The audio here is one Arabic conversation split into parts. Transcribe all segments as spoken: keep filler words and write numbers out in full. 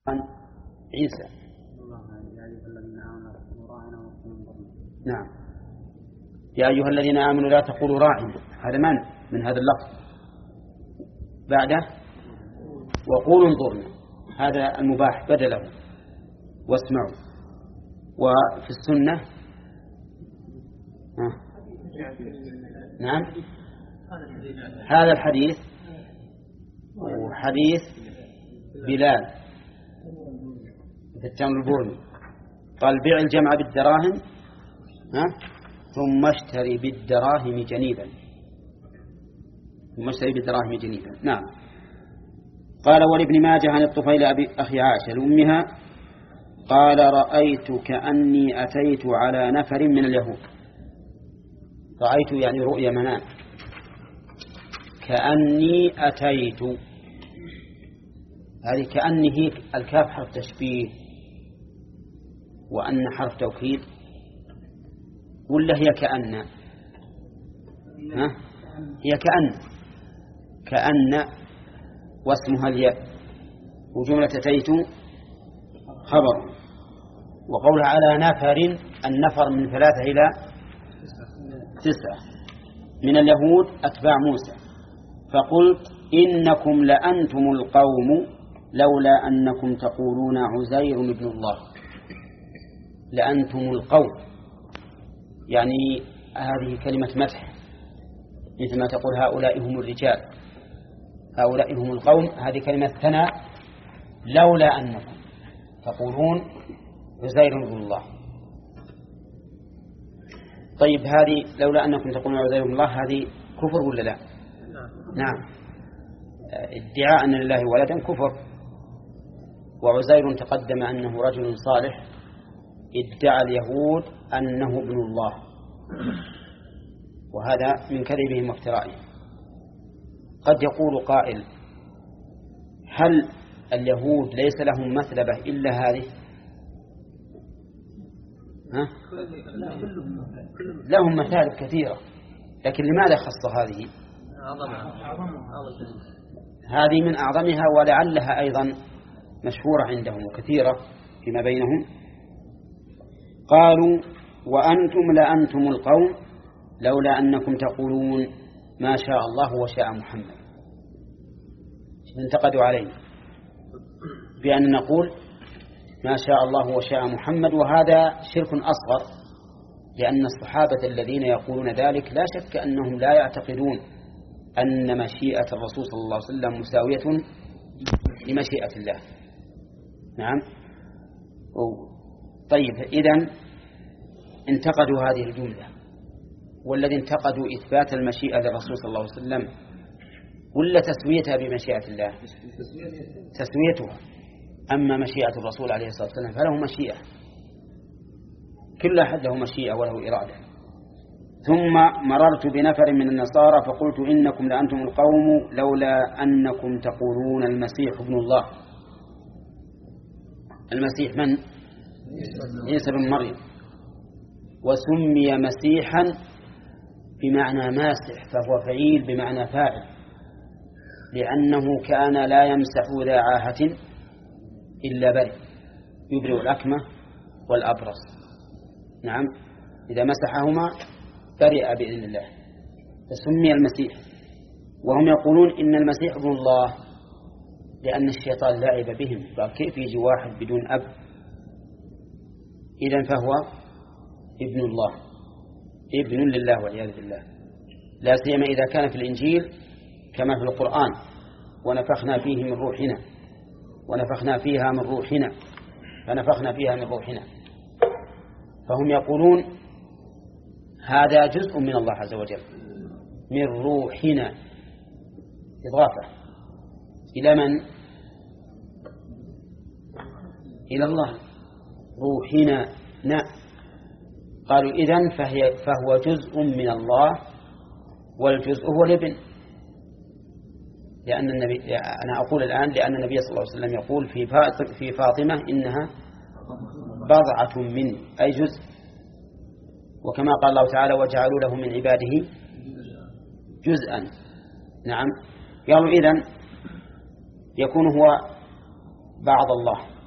عيسى. نعم يا أيها الذين آمنوا لا تقولوا راعنا، هذا من من هذا اللفظ. بعده وقولوا انظرنا، هذا المباح بدله واسمعوا. وفي السنة آه. نعم هذا الحديث وحديث بلال في التمر البورني قال بيع الجمع بالدراهم ها ثم اشتري بالدراهم جنيبا، ثم اشتري بالدراهم جنيبا. نعم. قال ولابن ماجه عن الطفيل أبي أخي عائشة لأمها قال رأيت كأني أتيت على نفر من اليهود. رأيت يعني رؤيا منام، كأني أتيت، هذه كأني هي الكاف حرف تشبيه وأن حرف توكيد ولا هي كأن؟ ها؟ هي كأن كأن واسمها الياء وجملة أتيت خبر. وقول على نفر، النفر من ثلاثة إلى تسعة من اليهود أتباع موسى. فقلت إنكم لأنتم القوم لولا أنكم تقولون عزير ابن الله. لأنتم القوم يعني هذه كلمة مدح، مثل ما تقول هؤلاء هم الرجال، هؤلاء هم القوم، هذه كلمة ثناء. لولا أنكم تقولون عزير ابن الله. طيب هذه لولا أنكم تقولون عزير ابن الله هذه كفر ولا لا؟ نعم. ادعاء أن لله ولدا كفر. وعزير تقدم أنه رجل صالح، ادعى اليهود أنه ابن الله، وهذا من كذبهم وافترائهم. قد يقول قائل هل اليهود ليس لهم مثلبة إلا هذه؟ ها؟ لهم مثالب كثيرة، لكن لماذا خص هذه؟ هذه من أعظمها ولعلها أيضا مشهورة عندهم وكثيرة فيما بينهم. قالوا وأنتم لأنتم القوم لولا أنكم تقولون ما شاء الله وشاء محمد. انتقدوا علينا بأن نقول ما شاء الله وشاء محمد، وهذا شرك أصغر، لأن الصحابة الذين يقولون ذلك لا شك أنهم لا يعتقدون أن مشيئة الرسول صلى الله عليه وسلم مساوية لمشيئة الله. نعم. طيب إذن انتقدوا هذه الجملة، والذي انتقدوا إثبات المشيئة للرسول صلى الله عليه وسلم ولا تسويتها بمشيئة الله؟ تسويتها. أما مشيئة الرسول عليه الصلاة والسلام فله مشيئة، كل أحد له مشيئة وله إرادة. ثم مررت بنفر من النصارى فقلت إنكم لأنتم القوم لولا أنكم تقولون المسيح ابن الله. المسيح من؟ عيسى بن مريم. وسمي مسيحا بمعنى ماسح، فهو فعيل بمعنى فاعل، لأنه كان لا يمسح ذا عاهة إلا برئ، يبرئ الأكمة والأبرص. نعم. إذا مسحهما برئ بإذن الله، فسمي المسيح. وهم يقولون إن المسيح ابن الله لأن الشيطان لعب بهم، قال كيف يجي واحد بدون أب؟ إذن فهو ابن الله، ابن لله والعياذ بالله، لا سيما إذا كان في الإنجيل كما في القرآن ونفخنا فيه من روحنا ونفخنا فيها من روحنا فنفخنا فيها من روحنا. فهم يقولون هذا جزء من الله عز وجل، من روحنا، إضافة إلى من؟ إلى الله. روحنا نعم. قالوا إذن فهي فهو جزء من الله والجزء هو الابن. لأن النبي، أنا أقول الآن لأن النبي صلى الله عليه وسلم يقول في في فاطمة إنها بضعة مني، أي جزء. وكما قال الله تعالى وجعلوا له من عباده جزءا. نعم. قالوا إذن يكون هو بعض الله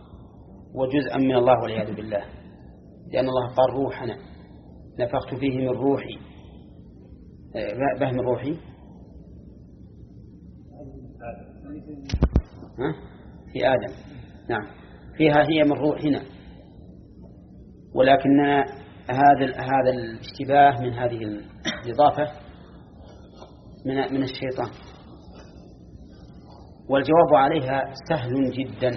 وجزءا من الله والعياذ بالله، لأن الله قال روحنا نفخت فيه من روحي. به من روحي ها؟ في آدم، نعم، فيها هي من روحنا، ولكن هذا هذا الاشتباه من هذه الإضافة من من الشيطان. والجواب عليها سهل جدا،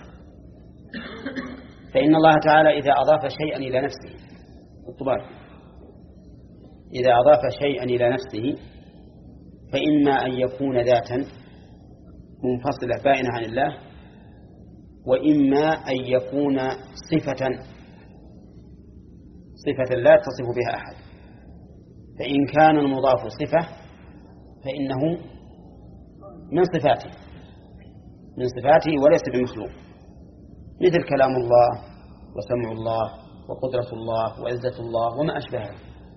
فإن الله تعالى إذا أضاف شيئا إلى نفسه الطباع إذا أضاف شيئا إلى نفسه فإما أن يكون ذاتا منفصلة بائنة عن الله، وإما أن يكون صفة صفة لا يتصف بها أحد. فإن كان المضاف صفة فإنه من صفاته من صفاته وليس بمخلوق، مثل كلام الله وسمع الله وقدرة الله وعزة الله وما أشبهه.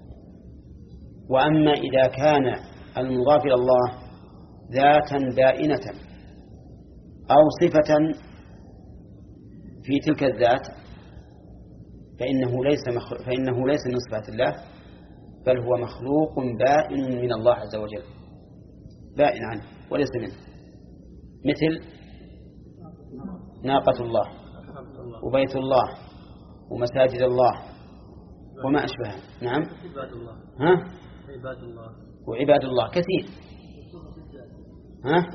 وأما إذا كان المضاف إلى الله ذاتا بائنة أو صفة في تلك الذات فإنه ليس مخلوق فإنه ليس من صفات الله، بل هو مخلوق بائن من الله عز وجل، بائن عنه وليس منه، مثل ناقة الله وبيت الله ومساجد الله وما أشبهه. نعم، ها؟ عباد الله وعباد الله كثير، ها؟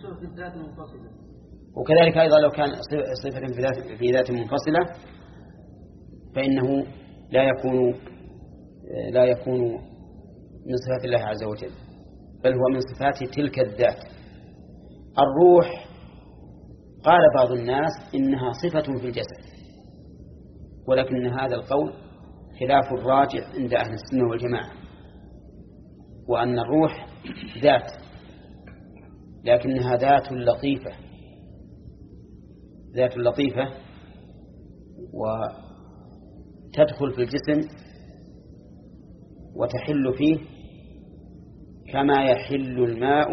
وكذلك أيضا لو كان صفة في ذات في ذات منفصلة فإنه لا يكون لا يكون من صفات الله عز وجل، بل هو من صفات تلك الذات. الروح قال بعض الناس إنها صفة في الجسد، ولكن هذا القول خلاف الراجع عند أهل السنة والجماعة، وأن الروح ذات لكنها ذات لطيفة ذات لطيفة وتدخل في الجسم وتحل فيه كما يحل الماء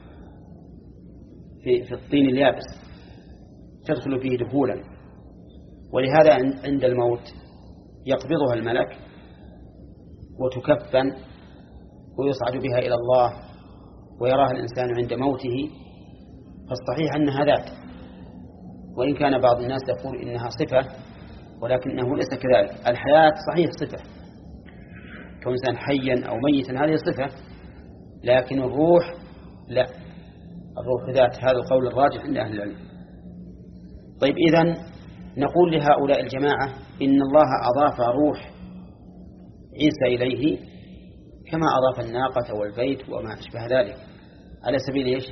في, في الطين اليابس، تدخل فيه دخولا. ولهذا عند الموت يقبضها الملك وتكفن ويصعد بها إلى الله ويراها الإنسان عند موته، فالصحيح أنها ذات، وإن كان بعض الناس يقول إنها صفة ولكنه ليس كذلك. الحياة صحيح صفة، كون إنسان حيا أو ميتا هذه صفة، لكن الروح لا، الروح ذات. هذا القول الراجح عند أهل العلم. طيب، إذن نقول لهؤلاء الجماعة إن الله أضاف روح عيسى إليه كما أضاف الناقة والبيت وما أشبه ذلك على سبيل إيش؟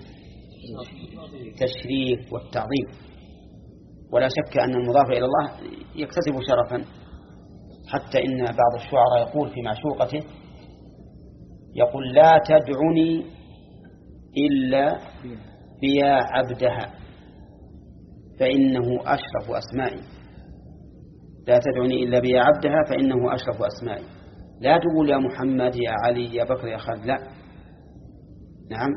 التشريف والتعظيم. ولا شك أن المضاف إلى الله يكتسب شرفا، حتى إن بعض الشعراء يقول في معشوقته يقول: لا تدعني إلا بيا عبدها فإنه أشرف أسمائي. لا تدعني إلا بيا عبدها فإنه أشرف أسمائي. لا تقول يا محمد يا علي يا بكر يا خالد، لا، نعم،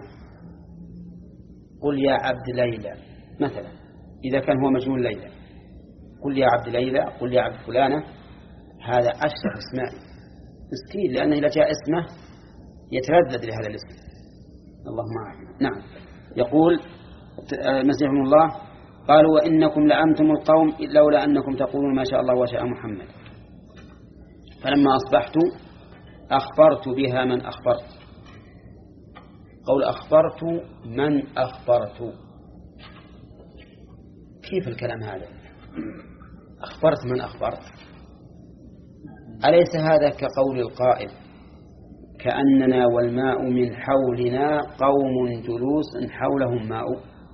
قل يا عبد ليلى مثلا إذا كان هو مجنون ليلى، قل يا عبد ليلى، قل يا عبد فلانة، هذا أشرف أسمائي. مسكين، لأنه إذا جاء اسمه يتردد لهذا الاسم. اللهم أعلم. نعم. يقول مسيح الله: قالوا وإنكم لأنتم القوم لولا أنكم تقولون ما شاء الله وشاء محمد. فلما أصبحت أخبرت بها من أخبرت. قول أخبرت من أخبرت، كيف الكلام هذا؟ أخبرت من أخبرت، أليس هذا كقول القائل: كأننا والماء من حولنا قوم جلوس حولهم ماء؟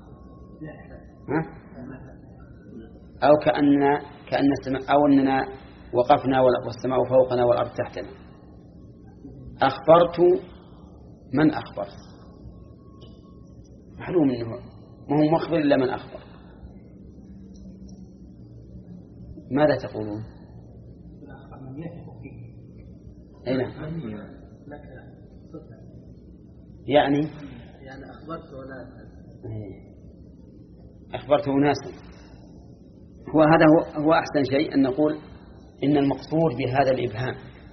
ها؟ أو كأننا كأن السماء، أو أننا وقفنا والسماء فوقنا والأرض تحتنا. أخبرت من أخبرت، معلوم أنه ما هو مخبر إلا من أخبر. ماذا تقولون؟ أين؟ يعني يعني أخبرت أناسا أخبرت أناسا هو هذا هو, هو أحسن شيء أن نقول إن المقصود بهذا الإبهام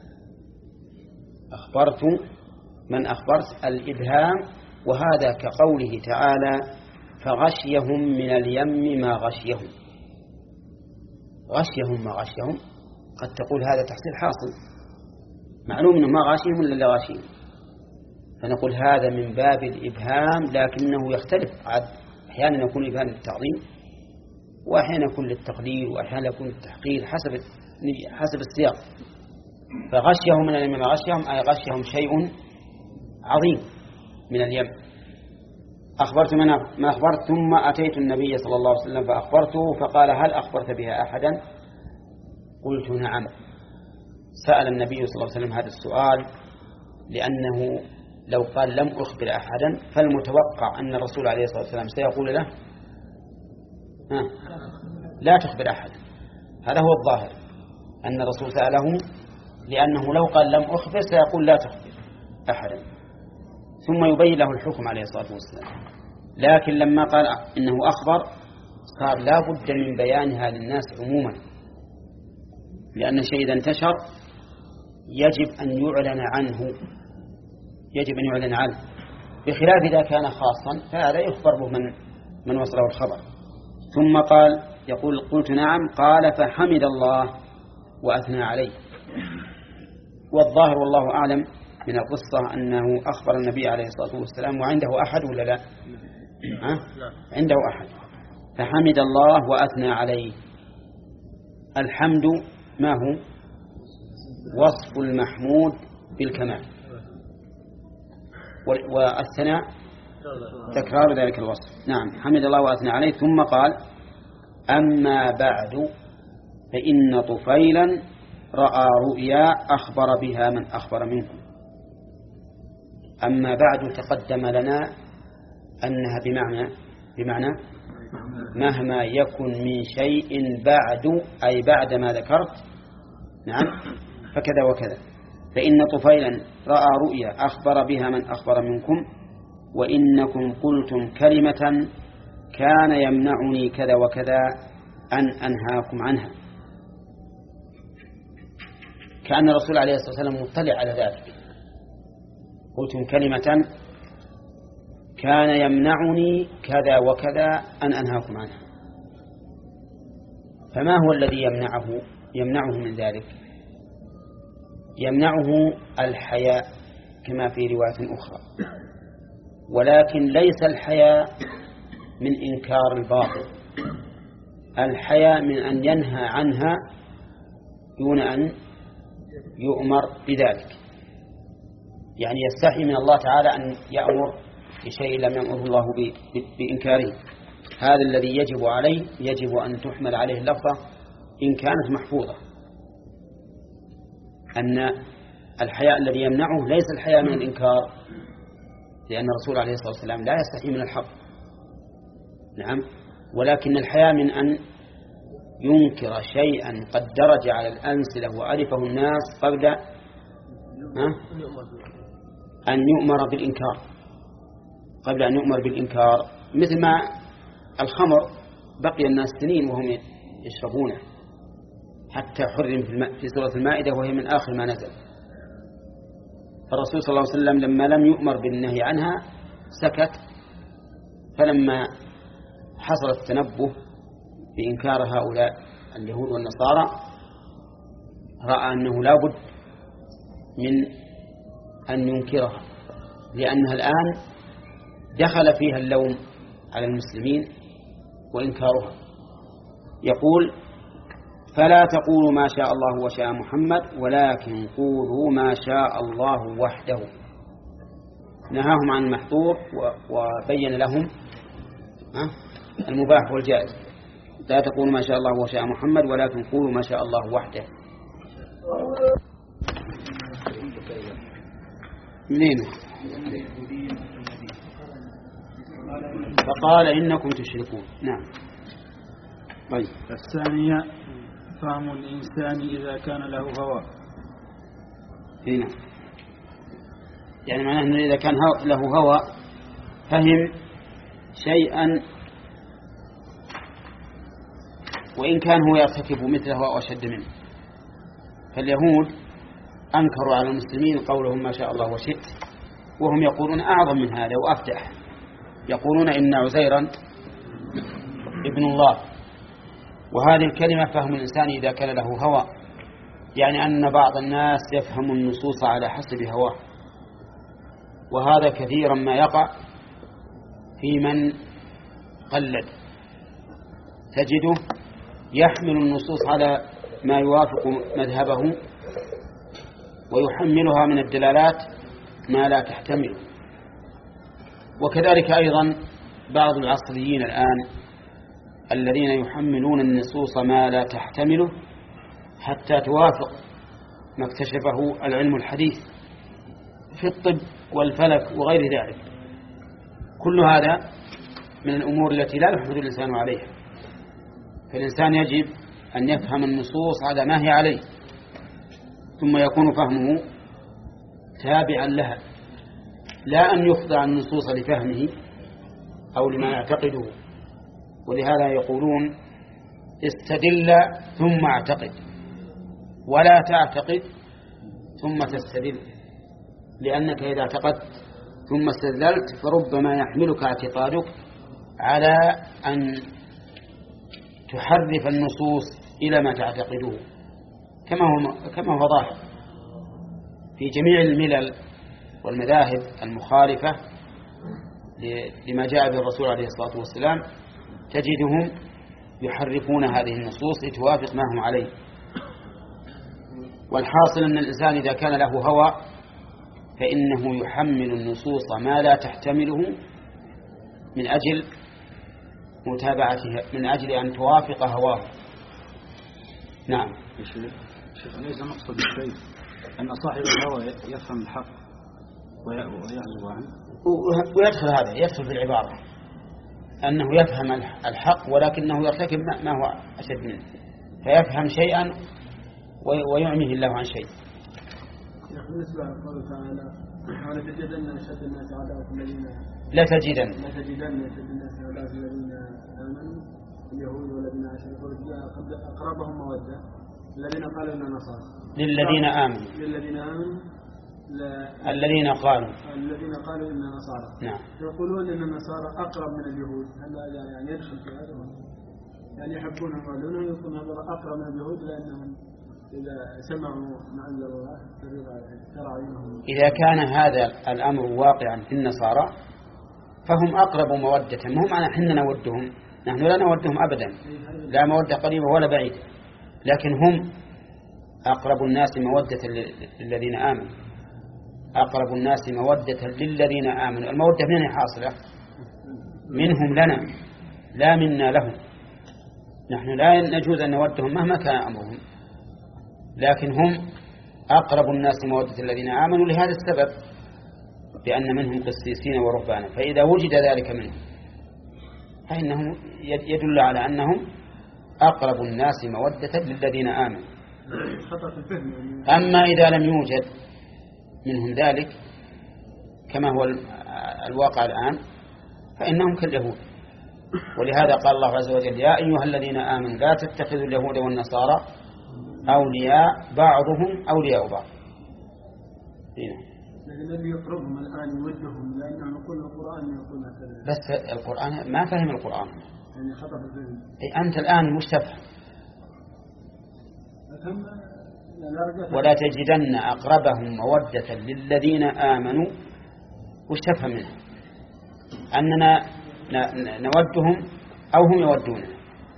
أخبرت من أخبرت الإبهام، وهذا كقوله تعالى فغشيهم من اليم ما غشيهم. غشيهم ما غشيهم قد تقول هذا تحصيل حاصل، معلوم أنه ما غاشيهم إلا اللي غاشيهم، فنقول هذا من باب الإبهام، لكنه يختلف. أحيانا يكون إبهام للتعظيم، وأحيانا يكون للتقليل، وأحيانا يكون للتحقير حسب حسب السياق. فغشيهم من اليم ما غشيهم أي غشيهم شيء عظيم من اليم. أخبرت من ما أخبرت، ثم أتيت النبي صلى الله عليه وسلم فأخبرته، فقال هل أخبرت بها أحدا؟ قلت نعم. سأل النبي صلى الله عليه وسلم هذا السؤال لأنه لو قال لم أخبر أحدا فالمتوقع أن الرسول عليه الصلاة والسلام سيقول له ها لا تخبر أحدا. هذا هو الظاهر، أن الرسول سأله لأنه لو قال لم أخبر سيقول لا تخبر أحدا، ثم يبين له الحكم عليه الصلاة والسلام. لكن لما قال إنه أخبر صار لا بد من بيانها للناس عموما، لأن الشيء إذا انتشر يجب أن يعلن عنه، يجب أن يعلن عنه، بخلاف إذا كان خاصا فهذا يخبر به من من وصله الخبر. ثم قال يقول قلت نعم. قال فحمد الله وأثنى عليه. والظاهر والله أعلم من القصة أنه أخبر النبي عليه الصلاة والسلام وعنده أحد ولا لا؟ أه؟ عنده أحد. فحمد الله وأثنى عليه. الحمد ما هو؟ وصف المحمود بالكمال، والثناء تكرار ذلك الوصف. نعم، حمد الله وأثنى عليه. ثم قال أما بعد فإن طفيلا رأى رؤيا أخبر بها من أخبر منكم. أما بعد تقدم لنا أنها بمعنى بمعنى مهما يكن من شيء بعد، أي بعد ما ذكرت، نعم، فكذا وكذا. فإن طفيلا رأى رؤيا أخبر بها من أخبر منكم، وإنكم قلتم كلمة كان يمنعني كذا وكذا أن أنهاكم عنها. كأن الرسول عليه الصلاة والسلام مطلع على ذلك. قلتم كلمة كان يمنعني كذا وكذا أن أنهاكم عنها. فما هو الذي يمنعه يمنعه من ذلك؟ يمنعه الحياء كما في رواية أخرى، ولكن ليس الحياء من إنكار الباطل، الحياء من أن ينهى عنها دون أن يؤمر بذلك. يعني يستحي من الله تعالى أن يأمر بشيء لم يأمره الله بإنكاره. هذا الذي يجب عليه، يجب أن تحمل عليه اللفظة إن كانت محفوظة، أن الحياء الذي يمنعه ليس الحياء من الإنكار، لأن الرسول عليه الصلاة والسلام لا يستحي من الحق، نعم، ولكن الحياء من أن ينكر شيئا قد درج على الأمثلة وعرفه الناس قبل أن يؤمر بالإنكار، قبل أن يؤمر بالإنكار، مثل ما الخمر بقي الناس سنين وهم يشربونه حتى حرم في سورة المائدة وهي من آخر ما نزل. الرسول صلى الله عليه وسلم لما لم يؤمر بالنهي عنها سكت، فلما حصل التنبه بإنكار هؤلاء اليهود والنصارى رأى أنه لا بد من أن ينكرها، لأنها الآن دخل فيها اللوم على المسلمين وإنكارها. يقول فلا تقولوا ما شاء الله وشاء محمد ولكن قولوا ما شاء الله وحده. نهاهم عن المحظور وبين لهم المباح والجائز. لا تقولوا ما شاء الله وشاء محمد ولكن قولوا ما شاء الله وحده. منين؟ فقال إنكم تشركون. نعم. طيب. الثانية فهم الإنسان إذا كان له هوى. هنا يعني معناه أنه إذا كان له هوى فهم شيئا وإن كان هو يرتكب مثله أو أشد منه. فاليهود أنكروا على المسلمين قولهم ما شاء الله وشئت، وهم يقولون أعظم من هذا وأفدح، يقولون إن عزيرا ابن الله. وهذه الكلمة فهم الإنسان إذا كان له هوى، يعني أن بعض الناس يفهم النصوص على حسب هواه، وهذا كثيرا ما يقع في من قلد، تجده يحمل النصوص على ما يوافق مذهبه ويحملها من الدلالات ما لا تحتمل. وكذلك أيضا بعض العصريين الآن الذين يحملون النصوص ما لا تحتمله حتى توافق ما اكتشفه العلم الحديث في الطب والفلك وغير ذلك. كل هذا من الأمور التي لا يحمد الإنسان عليها. فالإنسان يجب أن يفهم النصوص على ما هي عليه، ثم يكون فهمه تابعا لها، لا أن يخضع النصوص لفهمه أو لما يعتقده. ولهذا يقولون استدل ثم اعتقد، ولا تعتقد ثم تستدل، لأنك إذا اعتقدت ثم استدللت فربما يحملك اعتقادك على أن تحرف النصوص إلى ما تعتقده، كما هو كما هو ظاهر في جميع الملل والمذاهب المخالفة لما جاء به الرسول عليه الصلاة والسلام، تجدهم يحرفون هذه النصوص لتوافق ما هم عليه. والحاصل أن الإنسان إذا كان له هوى فإنه يحمل النصوص ما لا تحتمله من أجل متابعتها، من أجل أن توافق هواه. نعم. شيخ، ليس مقصد الشيء أن صاحب الهوى يفهم الحق ويعزو عنه، ويدخل هذا يدخل في العبارة أنه يفهم الحق ولكنه يرتكب ما هو أشد منه، فيفهم شيئا ويعميه الله عن شيء. بالنسبة لقوله تعالى ولتجدن أشد الناس عداوة الذين لا تجدن لا تجدن أشد الناس عداوة الذين آمنوا اليهود والذين أشركوا أقربهم مودة الذين قالوا إننا نصارى للذين آمنوا للذين آمنوا الذين قالوا الذين قالوا إننا نصارى. نعم. يقولون إن النصارى أقرب من اليهود. هل يعني يدخل في هذا؟ يعني يحبونهم ويعلونهم يكون هذا أقرب من اليهود لأنهم إذا سمعوا ما أنزل الله ترى عينهم. إذا كان هذا الأمر واقعا في النصارى فهم أقرب مودة، هم أنا حنا نودهم، نحن لا نودهم أبدا، لا مودة قريبة ولا بعيدة، لكن هم أقرب الناس مودة للذين آمنوا، أقرب الناس مودة للذين آمنوا. المودة منين حاصلة؟ منهم لنا لا منا لهم. نحن لا نجوز أن نودهم مهما كان أمرهم، لكن هم أقرب الناس مودة الذين آمنوا لهذا السبب، بأن منهم قسيسين ورهبانا، فإذا وجد ذلك منهم فإنه يدل على أنهم أقرب الناس مودة للذين آمنوا. أما إذا لم يوجد منهم ذلك كما هو الواقع الآن فإنهم كاليهود. ولهذا قال الله عز وجل يا أيها الذين آمنوا لا تتخذوا اليهود والنصارى أولياء بعضهم أولياء بعض. لكن الذي يقربهم الآن يودهم لأنهم يقول القرآن يقول هكذا. بس القرآن ما فهم القرآن يعني خطأ في الفهم. أي أنت الآن مش تفهم. ولا تجدن أقربهم مودة للذين آمنوا، وش تفهم منه؟ أننا نودهم أو هم يودونه؟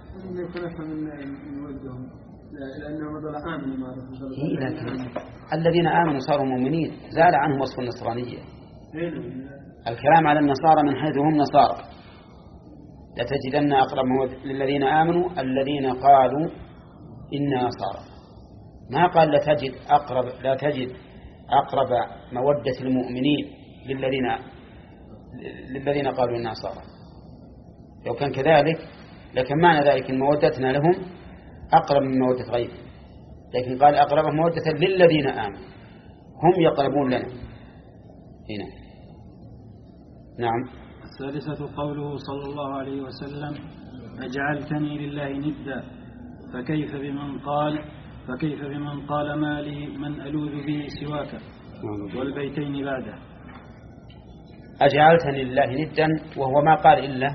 الذين آمنوا صاروا مؤمنين، زال عنهم وصف النصرانية. الكلام على النصارى من حيث هم نصارى. لتجدن أقرب للذين آمنوا الذين قالوا إنا نصارى، ما قال لا تجد أقرب لا تجد أقرب مودة المؤمنين للذين للذين قالوا إنا نصارى. لو كان كذلك لكن معنى ذلك إن مودتنا لهم أقرب من مودة غيرهم، لكن قال أقرب مودة للذين آمنوا، هم يقربون لنا هنا. نعم. الثالثة قوله صلى الله عليه وسلم أجعلتني لله ندا فكيف بمن قال فكيف بمن قال ما لي من ألوذ به سواك والبيتين بعده. أجعلتني لله ندا وهو ما قال إلا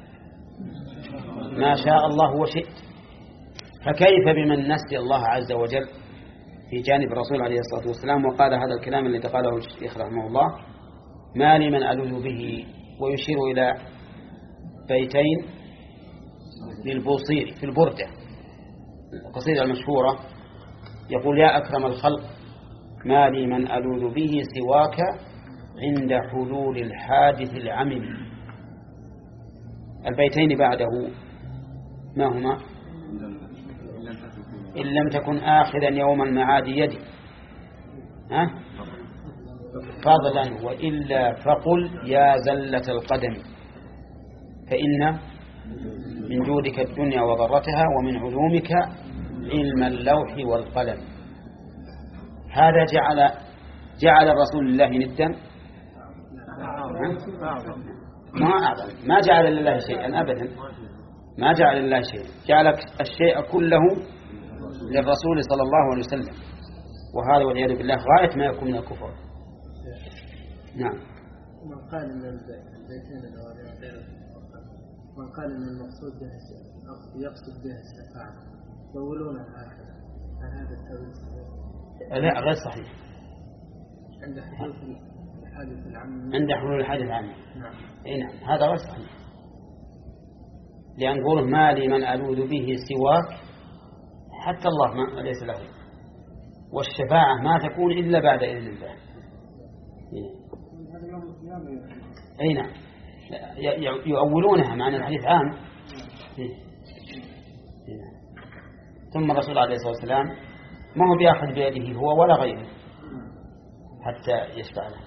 ما شاء الله وشئت. فكيف بمن نسي الله عز وجل في جانب الرسول عليه الصلاة والسلام وقال هذا الكلام الذي قاله الشيخ رحمه الله ما لي من ألوذ به، ويشير إلى بيتين للبوصيري في البردة القصيدة المشهورة، يقول يا أكرم الخلق ما لي من ألوذ به سواك عند حلول الحادث العمم. البيتين بعده ما هما؟ إن لم تكن آخذا يوم المعاد يدي ها؟ فضلا وإلا فقل يا زلة القدم فإن من جودك الدنيا وضرتها ومن علومك علم اللوح والقلم. هذا جعل جعل الرسول الله ندا ما أعظم، ما جعل لله شيئا أبدا، ما جعل لله شيئا، جعل الشيء كله للرسول صلى الله عليه وسلم، وهذا والعياذ بالله غاية ما يكون من الكفر. نعم. من قال ان البيتين غير من قال ان المقصود به يقصد به الشفاعة يقولون هكذا، هل هذا التأويل؟ لا غير صحيح. عند حدوث الحادث العام عند حلول الحادث العام نعم. اي نعم هذا غير صحيح، لأن نقول ما لي من ألوذ به سواك حتى الله ما ليس له، والشفاعة ما تكون إلا بعد إذن الله. أي نعم يؤولونها معنى الحديث عام. ثم الرسول عليه الصلاة والسلام ما هو بيأخذ بيده هو ولا غيره حتى يشفع له.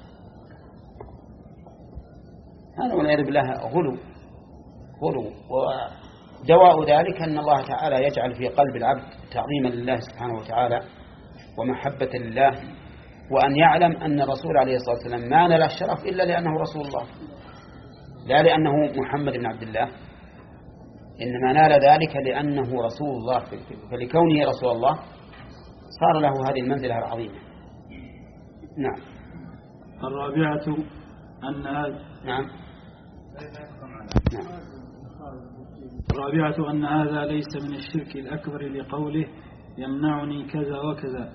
هذا والعياذ بالله غلو غلو ودواء ذلك أن الله تعالى يجعل في قلب العبد تعظيما لله سبحانه وتعالى ومحبة لله، وأن يعلم أن الرسول عليه الصلاة والسلام ما نال الشرف إلا لأنه رسول الله، لا لأنه محمد بن عبد الله، إنما نال ذلك لأنه رسول الله، فلكونه رسول الله صار له هذه المنزلة العظيمة. نعم. الرابعة أن هذا نعم. نعم. الرابعة أن هذا ليس من الشرك الأكبر لقوله يمنعني كذا وكذا.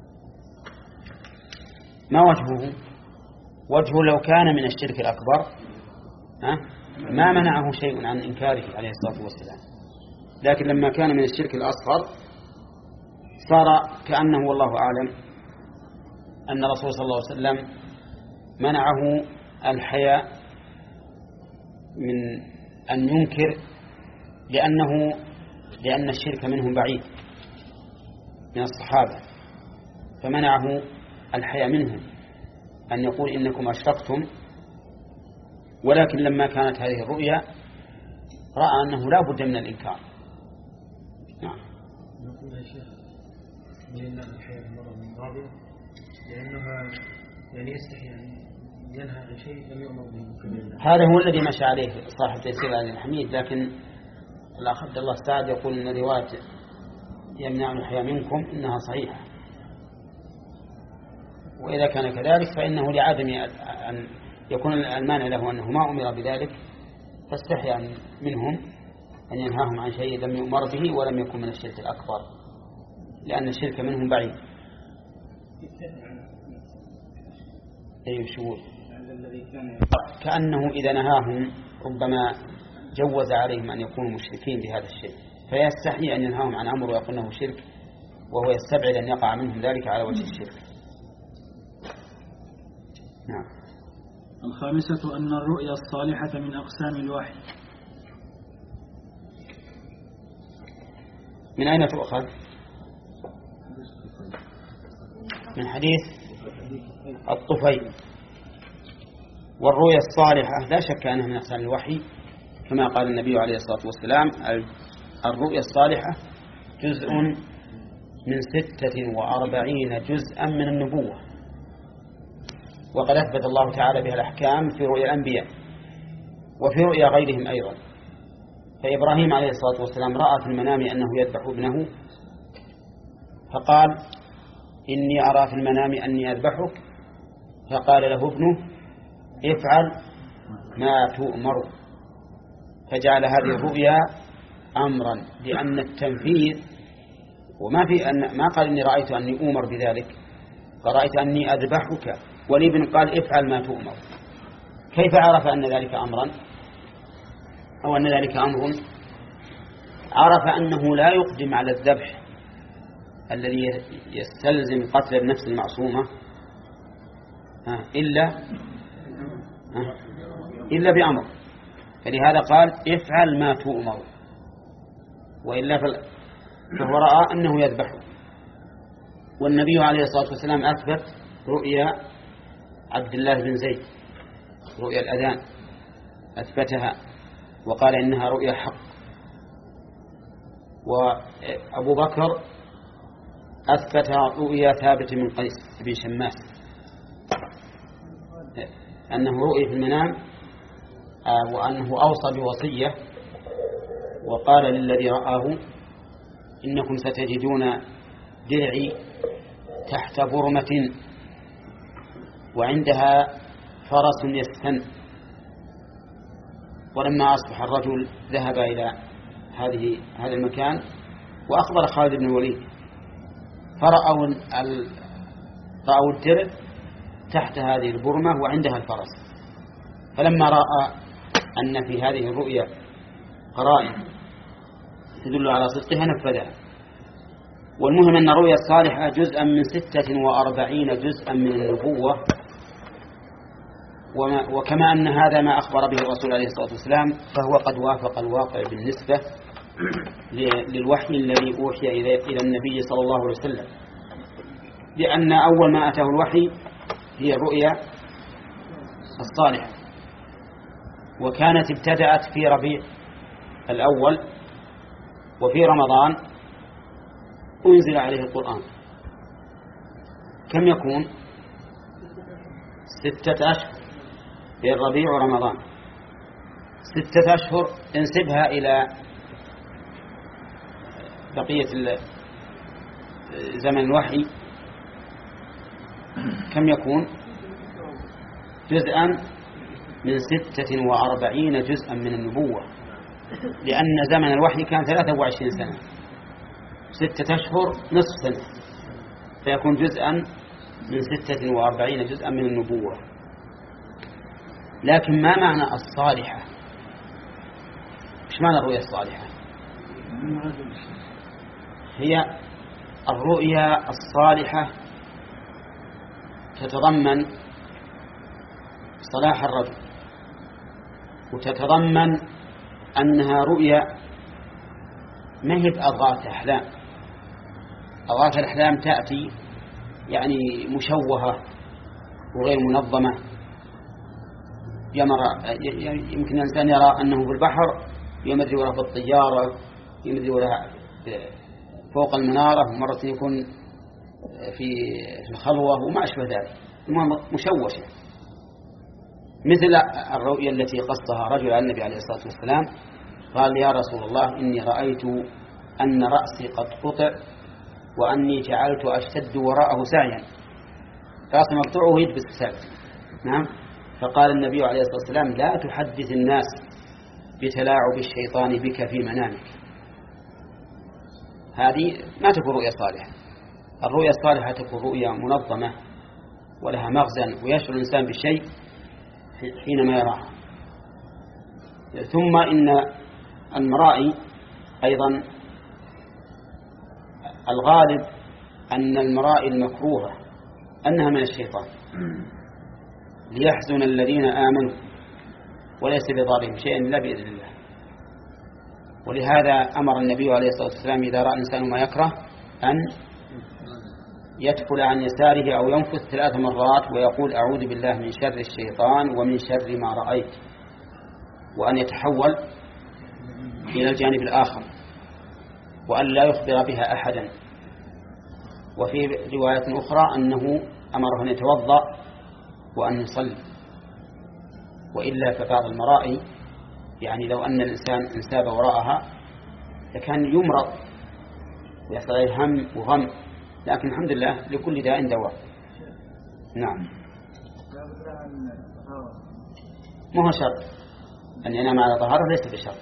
ما وجهه؟ وجهه لو كان من الشرك الأكبر ها؟ ما منعه شيء عن إنكاره عليه الصلاة والسلام، لكن لما كان من الشرك الأصغر صار كأنه والله أعلم أن الرسول صلى الله عليه وسلم منعه الحياء من أن ينكر لأنه لأن الشرك منهم بعيد من الصحابة، فمنعه الحياء منهم أن يقول إنكم أشركتم، ولكن لما كانت هذه الرؤيا رأى أنه لا بد من الإنكار. نعم. نقول يا شيخ لأن الحياة مرة من رابعة لأنها يعني يستحي يعني ينهى عن شيء لم يؤمر به. هذا هو الذي مشى عليه صاحب تيسير علي الحميد، لكن الأخ عبد الله السعد يقول إن رواية يمنع الحياة منكم إنها صحيحة، وإذا كان كذلك فإنه لعدم أن يكون المانع له أنه ما أمر بذلك، فاستحيا منهم أن ينهاهم عن شيء لم يؤمر به ولم يكن من الشرك الأكبر، لأن الشرك منهم بعيد. أي شهور كأنه إذا نهاهم ربما جوز عليهم أن يكونوا مشركين بهذا الشيء، فيستحي أن ينهاهم عن أمر ويقول أنه شرك، وهو يستبعد أن يقع منهم ذلك على وجه الشرك. نعم. الخامسة أن الرؤيا الصالحة من أقسام الوحي. من أين تؤخذ؟ من حديث الطفيل. والرؤيا الصالحة لا شك أنها من أقسام الوحي، كما قال النبي عليه الصلاة والسلام الرؤيا الصالحة جزء من ستة وأربعين جزءا من النبوة، وقد أثبت الله تعالى بها الأحكام في رؤيا الأنبياء وفي رؤيا غيرهم أيضا. فإبراهيم عليه الصلاة والسلام رأى في المنام أنه يذبح ابنه، فقال إني أرى في المنام أني أذبحك، فقال له ابنه افعل ما تؤمر، فجعل هذه الرؤيا أمرا، لأن التنفيذ وما في أن ما قال إني رأيت أني أؤمر بذلك، فرأيت أني أذبحك، والابن قال افعل ما تؤمر. كيف عرف أن ذلك أمرا أو أن ذلك أمر؟ عرف أنه لا يقدم على الذبح الذي يستلزم قتل النفس المعصومة إلا إلا بأمر، فلهذا قال افعل ما تؤمر، وإلا فهو رأى أنه يذبحه. والنبي عليه الصلاة والسلام أثبت رؤيا عبد الله بن زيد، رؤيا الأذان أثبتها وقال إنها رؤيا حق. وأبو بكر أثبت رؤيا ثابت من قيس بن شماس أنه رؤي في المنام وأنه أوصى بوصية وقال للذي رآه إنكم ستجدون درعي تحت برمة وعندها فرس يستن. ولما أصبح الرجل ذهب إلى هذه هذا المكان وأخبر خالد بن الوليد، فرأوا رأوا الدرع تحت هذه البرمة وعندها الفرس، فلما رأى أن في هذه الرؤيا قرائن تدل على صدقها نفذها. والمهم أن الرؤيا الصالحة جزءا من ستة وأربعين جزءا من النبوة، وكما أن هذا ما أخبر به الرسول عليه الصلاة والسلام فهو قد وافق الواقع بالنسبة للوحي الذي أوحي إلى النبي صلى الله عليه وسلم، لأن أول ما أتاه الوحي هي الرؤيا الصالحة، وكانت ابتدأت في ربيع الأول، وفي رمضان أنزل عليه القرآن. كم يكون؟ ستة أشهر بين ربيع ورمضان، ستة أشهر انسبها إلى بقية زمن الوحي كم يكون؟ جزءا من ستة وأربعين جزءا من النبوة، لأن زمن الوحي كان ثلاثة وعشرين سنة، ستة أشهر نصف سنة، فيكون جزءا من ستة وأربعين جزءا من النبوة. لكن ما معنى الصالحة؟ إيش معنى الرؤيا الصالحة؟ هي الرؤيا الصالحة تتضمن صلاح الرجل، وتتضمن أنها رؤيا ما هي بأضغاث أحلام. أضغاث الأحلام تأتي يعني مشوهة وغير منظمة، يمكن الإنسان يرى أنه في البحر يمدري ولا في الطيارة، يمدري ولا فوق المنارة، ومرة يكون في الخلوة وما أشبه ذلك، مشوشة، مثل الرؤيا التي قصها رجل على النبي عليه الصلاة والسلام، قال يا رسول الله إني رأيت أن رأسي قد قطع وأني جعلت أشتد وراءه سعيا، رأس مقطوعه يلبس السعي. نعم. فقال النبي عليه الصلاة والسلام لا تحدث الناس بتلاعب الشيطان بك في منامك. هذه ما تكون رؤيا صالحة. الرؤيا الصالحة تكون رؤيا منظمة ولها مغزى ويشعر الإنسان بالشيء حينما يراها. ثم إن المرائي أيضا الغالب أن المرائي المكروهة أنها من الشيطان ليحزن الذين آمنوا وليس بضارهم شيئا إلا بإذن الله. ولهذا أمر النبي عليه الصلاة والسلام إذا رأى الإنسان ما يكره أن يدخل عن يساره أو ينفث ثلاث مرات ويقول أعوذ بالله من شر الشيطان ومن شر ما رأيت، وأن يتحول إلى الجانب الآخر وأن لا يخبر بها أحدا. وفي رواية أخرى أنه أمره أن يتوضأ وأن يصلي، وإلا فبعض المرائي يعني لو أن الإنسان انساب وراءها لكان يمرض ويحصل عليه هم وغم، لكن الحمد لله لكل داء دواء. نعم. ما هو شرط أن ينام على طهارة، ليس بشرط.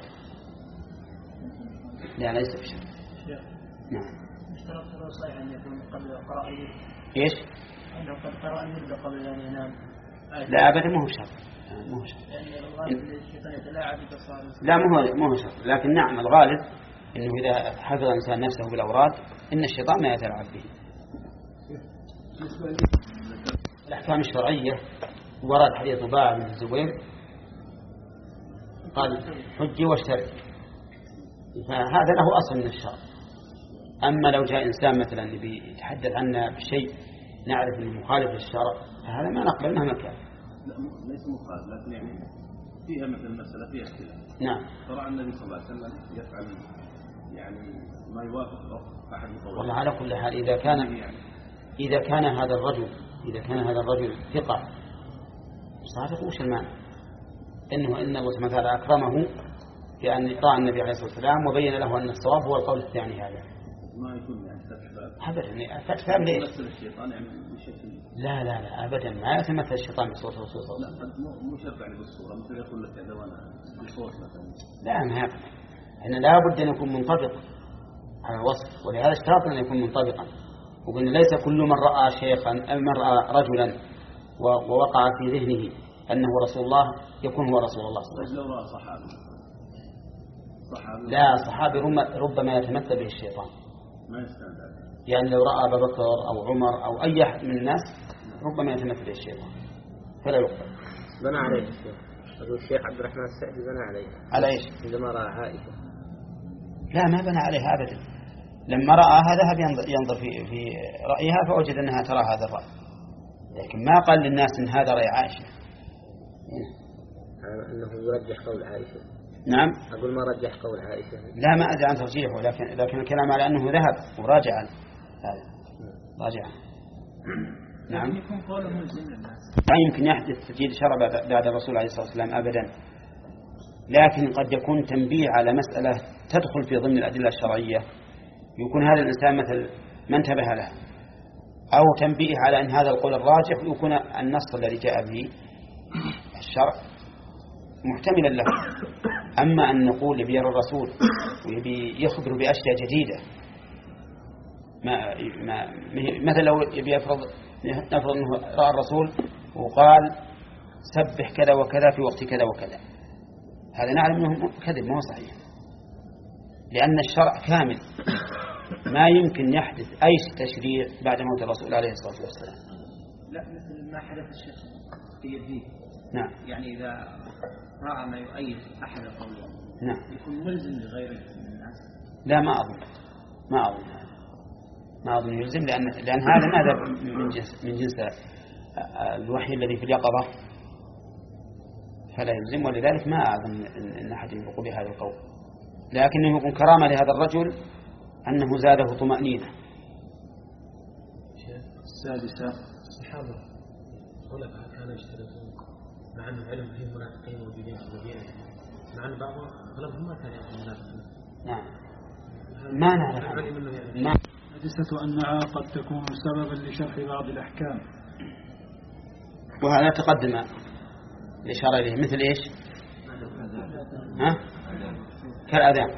لا ليس بشرط. نعم. اشترط الصحيح أن يكون قبل قراءة إيش؟ أنه قد قرأ النبي قبل أن ينام. لا أبدا ما هو شرط. ما هو شرط. يعني الغالب الشيطان يتلاعب بتصارف. لا ما هو ما هو شرط، لكن نعم الغالب إنه إذا حفظ الإنسان نفسه بالأوراد إن الشيطان ما يتلاعب به. الأحكام الشرعية ورد حديث ضباع بن الزبير قال حجي واشترك، فهذا له أصل من الشرع. أما لو جاء إنسان مثلا يتحدث عنا بشيء نعرف أنه مخالف للشرع فهذا ما نقبل مهما كان. لا ليس مخالف، لكن يعني فيها مثل المسألة فيها اختلاف. نعم. شرع النبي صلى الله عليه وسلم يفعل يعني ما يوافق أحد مطوعه. والله على كل حال إذا كان إذا كان هذا الرجل إذا كان هذا الرجل ثقة صادق وش المعنى؟ إنه إن الله سبحانه وتعالى أكرمه بأن يطاع النبي عليه الصلاة والسلام وبين له أن الصواب هو القول الثاني هذا. ما يكون يعني فتح أبدا فتح ليش؟ يمثل الشيطان يعني بشكل. لا لا لا أبدا ما يتمثل الشيطان بصوت الرسول صلى الله عليه وسلم. لا مو شرط يعني بالصورة، مثل يقول لك هذا وأنا بصوت مثلا. لا ما هذا. إحنا لا بد أن يكون منطبق على الوصف، ولهذا اشترطنا أن يكون منطبقا. وقلنا ليس كل من رأى شيخا من رأى رجلا ووقع في ذهنه أنه رسول الله يكون هو رسول الله صلى الله عليه وسلم. لو رأى صحابي صحابي لا صحابي ربما يتمثل به الشيطان. ما يستند. يعني لو رأى أبا بكر أو عمر أو أي أحد من الناس ربما يتمثل به الشيطان فلا يقبل. بنى عليه الشيخ أقول الشيخ عبد الرحمن السعدي بنى عليه. على إيش؟ عندما رأى عائشة. لا ما بنى عليها أبدا. لما رآها ذهب ينظر في في رأيها فوجد أنها ترى هذا الرأي، لكن ما قال للناس إن هذا رأي عائشة. أنه يرجح قول عائشة. نعم. أقول ما رجح قول عائشة. لا ما أدري عن ترجيحه، لكن لكن الكلام على أنه ذهب وراجع هذا راجع. نعم. يكون قوله ملزم للناس. لا يمكن يحدث تجديد شرع بعد الرسول عليه الصلاة والسلام أبدا، لكن قد يكون تنبيه على مسألة تدخل في ضمن الأدلة الشرعية، يكون هذا الإنسان مثل ما انتبه له، أو تنبيه على أن هذا القول الراجح ويكون النص الذي جاء به الشرع محتملا له. أما أن نقول يبي يرى الرسول ويبي يخبر بأشياء جديدة ما ما مثلا لو يبي يفرض نفرض أنه رأى الرسول وقال سبح كذا وكذا في وقت كذا وكذا، هذا نعلم أنه كذب ما هو صحيح، لأن الشرع كامل ما يمكن يحدث أي تشريع بعد موت الرسول عليه الصلاة والسلام. لا مثل ما حدث الشيخ في الدين. نعم. يعني إذا رأى ما يؤيد أحد قوله نعم يكون ملزم لغيره من الناس. لا ما أظن ما أظن ما أظن يلزم، لأن لأن هذا ماذا من جنس من جنس الوحي الذي في اليقظة فلا يلزم، ولذلك ما أظن أن أحد يقول بهذا القول، لكنه يكون كرامة لهذا الرجل أنه زاده طمأنينة. السادسة الصحابة خلفاء كانوا يشترطون مع أنه علم فيه منافقين موجودين في المدينة، مع أن بعض خلفهم ما كان يعلم منافقين. نعم ما نعرف. ما السادسة أنها قد تكون سببا لشرح بعض الأحكام، وهذا تقدم الإشارة إليه مثل إيش؟ ها؟ كالأذان.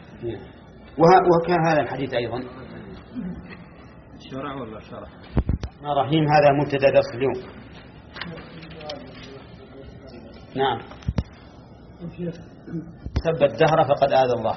وكهذا الحديث أيضا شرع ولا شرع؟ رحيم هذا مبتدا درس اليوم. نعم. سب الدهر فقد آذى الله.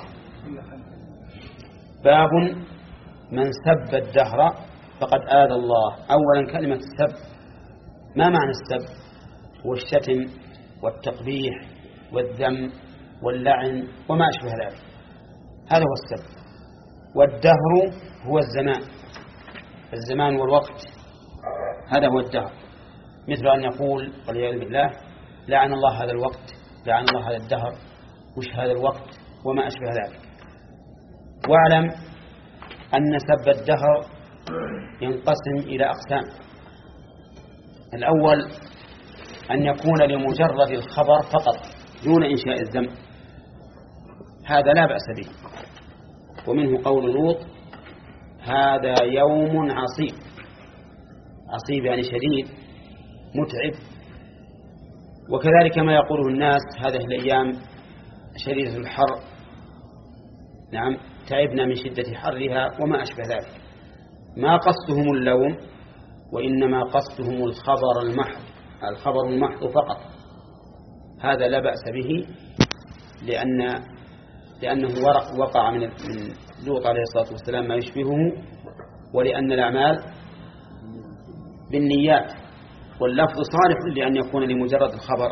باب من سب الدهر فقد آذى الله. أولا كلمة السب ما معنى السب؟ هو الشتم والتقبيح والذم واللعن وما أشبه ذلك، هذا هو السب. والدهر هو الزمان، الزمان والوقت، هذا هو الدهر. مثل أن يقول والعياذ بالله لعن الله هذا الوقت، لعن الله هذا الدهر، وش هذا الوقت وما أشبه ذلك. واعلم أن سب الدهر ينقسم إلى أقسام. الأول أن يكون لمجرد الخبر فقط دون إنشاء الذم، هذا لا بأس به. ومنه قول لوط هذا يوم عصيب، عصيب يعني شديد متعب. وكذلك ما يقوله الناس هذه الأيام شديدة الحر، نعم تعبنا من شدة حرها وما أشبه ذلك، ما قصدهم اللوم وإنما قصدهم الخبر المحض، الخبر المحض فقط. هذا لا بأس به لأن لأنه وقع من لوط عليه الصلاة والسلام ما يشبهه، ولأن الأعمال بالنيات، واللفظ صالح لأن يكون لمجرد الخبر.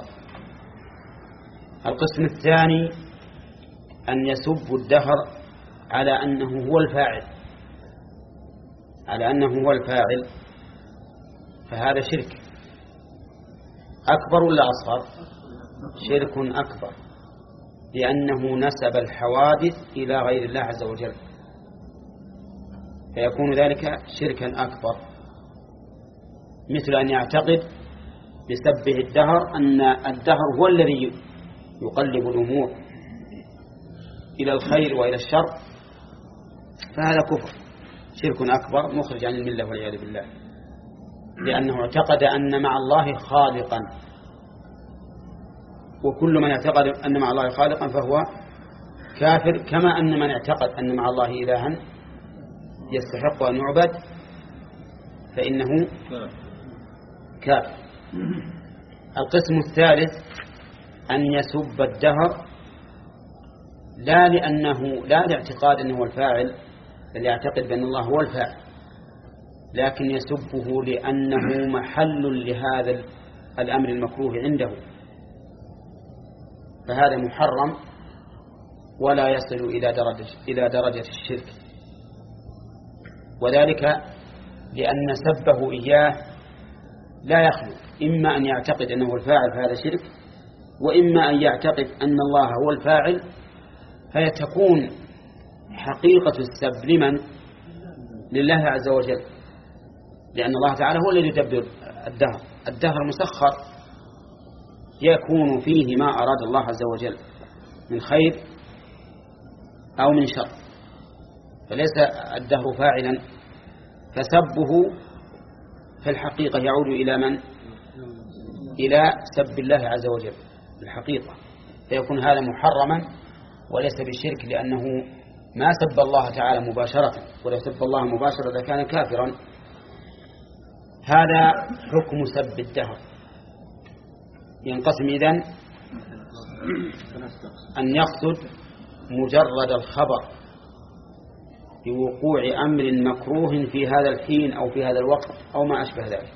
القسم الثاني أن يسب الدهر على أنه هو الفاعل، على أنه هو الفاعل، فهذا شرك أكبر ولا أصغر؟ شرك أكبر، لأنه نسب الحوادث إلى غير الله عز وجل، فيكون ذلك شركا أكبر. مثل أن يعتقد بسبه الدهر أن الدهر هو الذي يقلب الأمور إلى الخير وإلى الشر، فهذا كفر شرك أكبر مخرج عن الملة والعياذ بالله، لأنه اعتقد أن مع الله خالقا، وكل من اعتقد أن مع الله خالقا فهو كافر، كما أن من اعتقد أن مع الله إلها يستحق أن يعبد فإنه كافر. القسم الثالث أن يسب الدهر لا لأنه لا لاعتقاد أنه هو الفاعل، بل يعتقد بأن الله هو الفاعل، لكن يسبه لأنه محل لهذا الأمر المكروه عنده، فهذا محرم ولا يصل إلى درجة إلى درجة الشرك. وذلك لأن سبه إياه لا يخلو، إما أن يعتقد أنه الفاعل فهذا شرك، وإما أن يعتقد أن الله هو الفاعل فيتكون حقيقة السب لمن؟ لله عز وجل، لأن الله تعالى هو الذي يدبر الدهر، الدهر مسخر يكون فيه ما أراد الله عز وجل من خير أو من شر، فليس الدهر فاعلا، فسبه في الحقيقة يعود إلى من؟ إلى سب الله عز وجل الحقيقة، فيكون هذا محرما وليس بالشرك، لأنه ما سب الله تعالى مباشرة، ولو سب الله مباشرة كان كافرا. هذا حكم سب الدهر. ينقسم إذن أن يقصد مجرد الخبر بوقوع أمر مكروه في هذا الحين أو في هذا الوقت أو ما أشبه ذلك،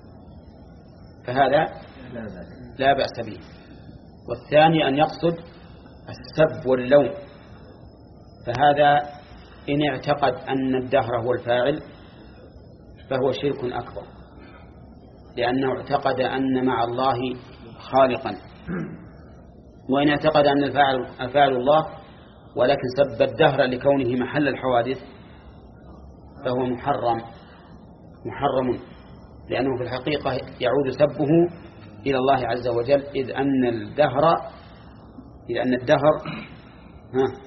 فهذا لا بأس به. والثاني أن يقصد السب واللوم، فهذا إن اعتقد أن الدهر هو الفاعل فهو شرك أكبر، لأنه اعتقد أن مع الله خالقا، وإن اعتقد أن الفاعل, الفاعل الله ولكن سب الدهر لكونه محل الحوادث فهو محرم محرم لأنه في الحقيقة يعود سبه إلى الله عز وجل، إذ أن الدهر إذ أن الدهر ها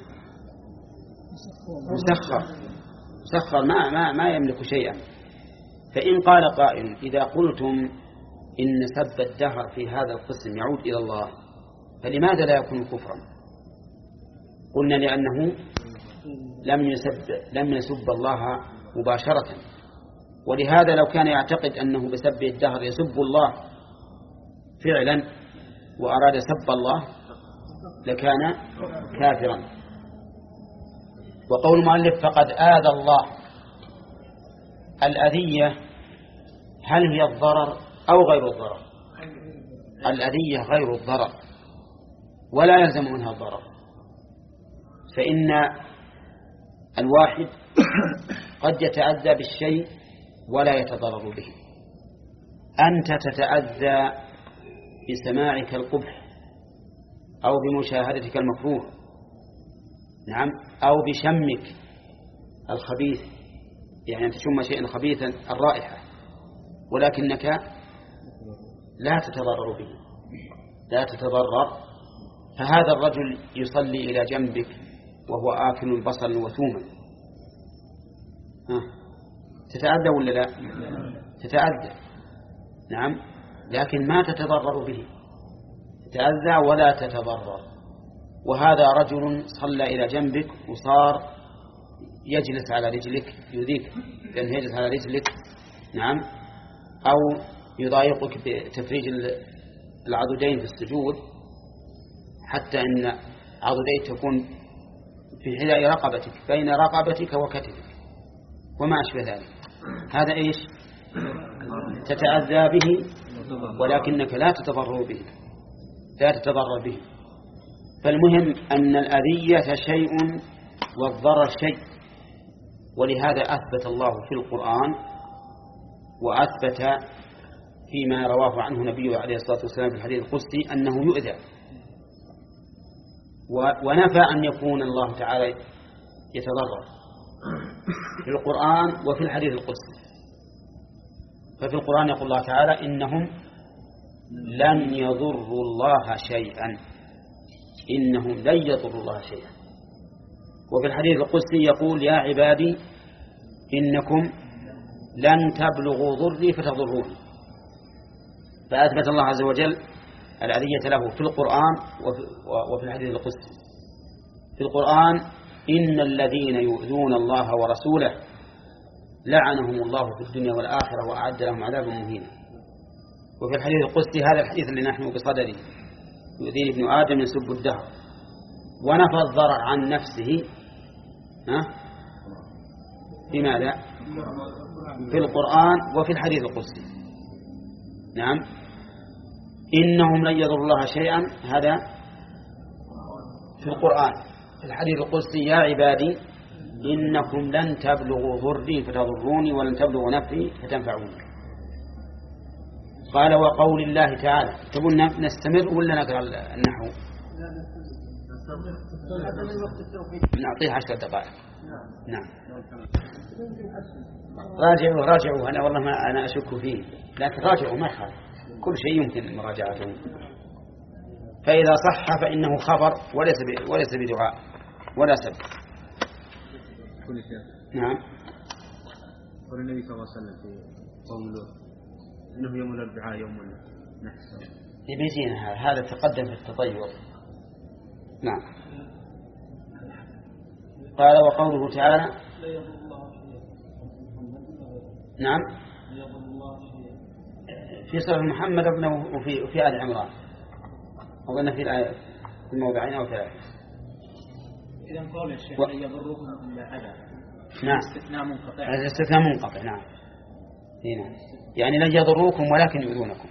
مسخر مسخر ما ما ما يملك شيئا. فإن قال قائل إذا قلتم إن سب الدهر في هذا القسم يعود إلى الله فلماذا لا يكون كفرا؟ قلنا لأنه لم يسب لم يسب الله مباشرة، ولهذا لو كان يعتقد أنه بسب الدهر يسب الله فعلا وأراد سب الله لكان كافرا. وقول المؤلف فقد آذى الله، الأذية هل هي الضرر أو غير الضرر؟ الأذية غير الضرر ولا يلزم منها الضرر، فإن الواحد قد يتأذى بالشيء ولا يتضرر به. أنت تتأذى بسماعك القبح أو بمشاهدتك المكروه، نعم، أو بشمك الخبيث، يعني أن تشم شيئا خبيثا الرائحة، ولكنك لا تتضرر به، لا تتضرر فهذا الرجل يصلي إلى جنبك وهو آكل بصلا وثوما، تتأذى ولا لا؟ تتأذى، نعم، لكن ما تتضرر به، تتأذى ولا تتضرر. وهذا رجل صلى إلى جنبك وصار يجلس على رجلك يؤذيك لأنه يجلس على رجلك، نعم، أو يضايقك بتفريج العضدين في السجود حتى إن عضديك تكون في حذاء رقبتك بين رقبتك وكتفك وما أشبه ذلك. هذا إيش؟ تتأذى به ولكنك لا تتضرر به، لا تتضرر به. فالمهم أن الأذية شيء والضرر شيء، ولهذا أثبت الله في القرآن وأثبت فيما رواه عنه نبيه عليه الصلاة والسلام في الحديث القدسي أنه يؤذى، ونفى أن يكون الله تعالى يتضرر في القرآن وفي الحديث القدسي. ففي القرآن يقول الله تعالى إنهم لن يضروا الله شيئا، إنهم لن يضروا الله شيئا. وفي الحديث القدسي يقول يا عبادي إنكم لن تبلغوا ضري فتضروني. فأثبت الله عز وجل الأذية له في القرآن وفي الحديث القدسي. في القرآن إن الذين يؤذون الله ورسوله لعنهم الله في الدنيا والآخرة وأعد لهم عذابا مهينا. وفي الحديث القدسي هذا الحديث اللي نحن بصدده يؤذيني ابن آدم يسب الدهر، ونفى الضرر عن نفسه ها في ماذا؟ في القرآن وفي الحديث القدسي. نعم، إنهم لن يضروا الله شيئا، هذا في القرآن. في الحديث القدسي يا عبادي إنكم لن تبلغوا ضري فتضروني ولن تبلغوا نفعي فتنفعوني. قال وقول الله تعالى. تقول نستمر ولا نقرأ النحو؟ نعطيه عشر دقائق. نعم، راجعوا راجعوا أنا والله ما أنا أشك فيه، لكن راجعوا ما يخالف، كل شيء يمكن مراجعته. فإذا صح فإنه خبر وليس وليس بدعاء ولا سب. نعم. قال النبي صلى الله عليه وسلم في قوم لوط إنه يوم الأربعاء يوم النحس. يبيجينا هذا تقدم في التطير. نعم. قال وقوله تعالى نعم في سورة محمد وفي في آل عمران أظن في الآية في الموضعين أو ثلاثة. إذا قول الشيخ و... لن يضركم إلا أذى. نعم. استثناء منقطع. هذا استثناء منقطع. نعم. هنا يعني لن يضروكم ولكن يؤذونكم.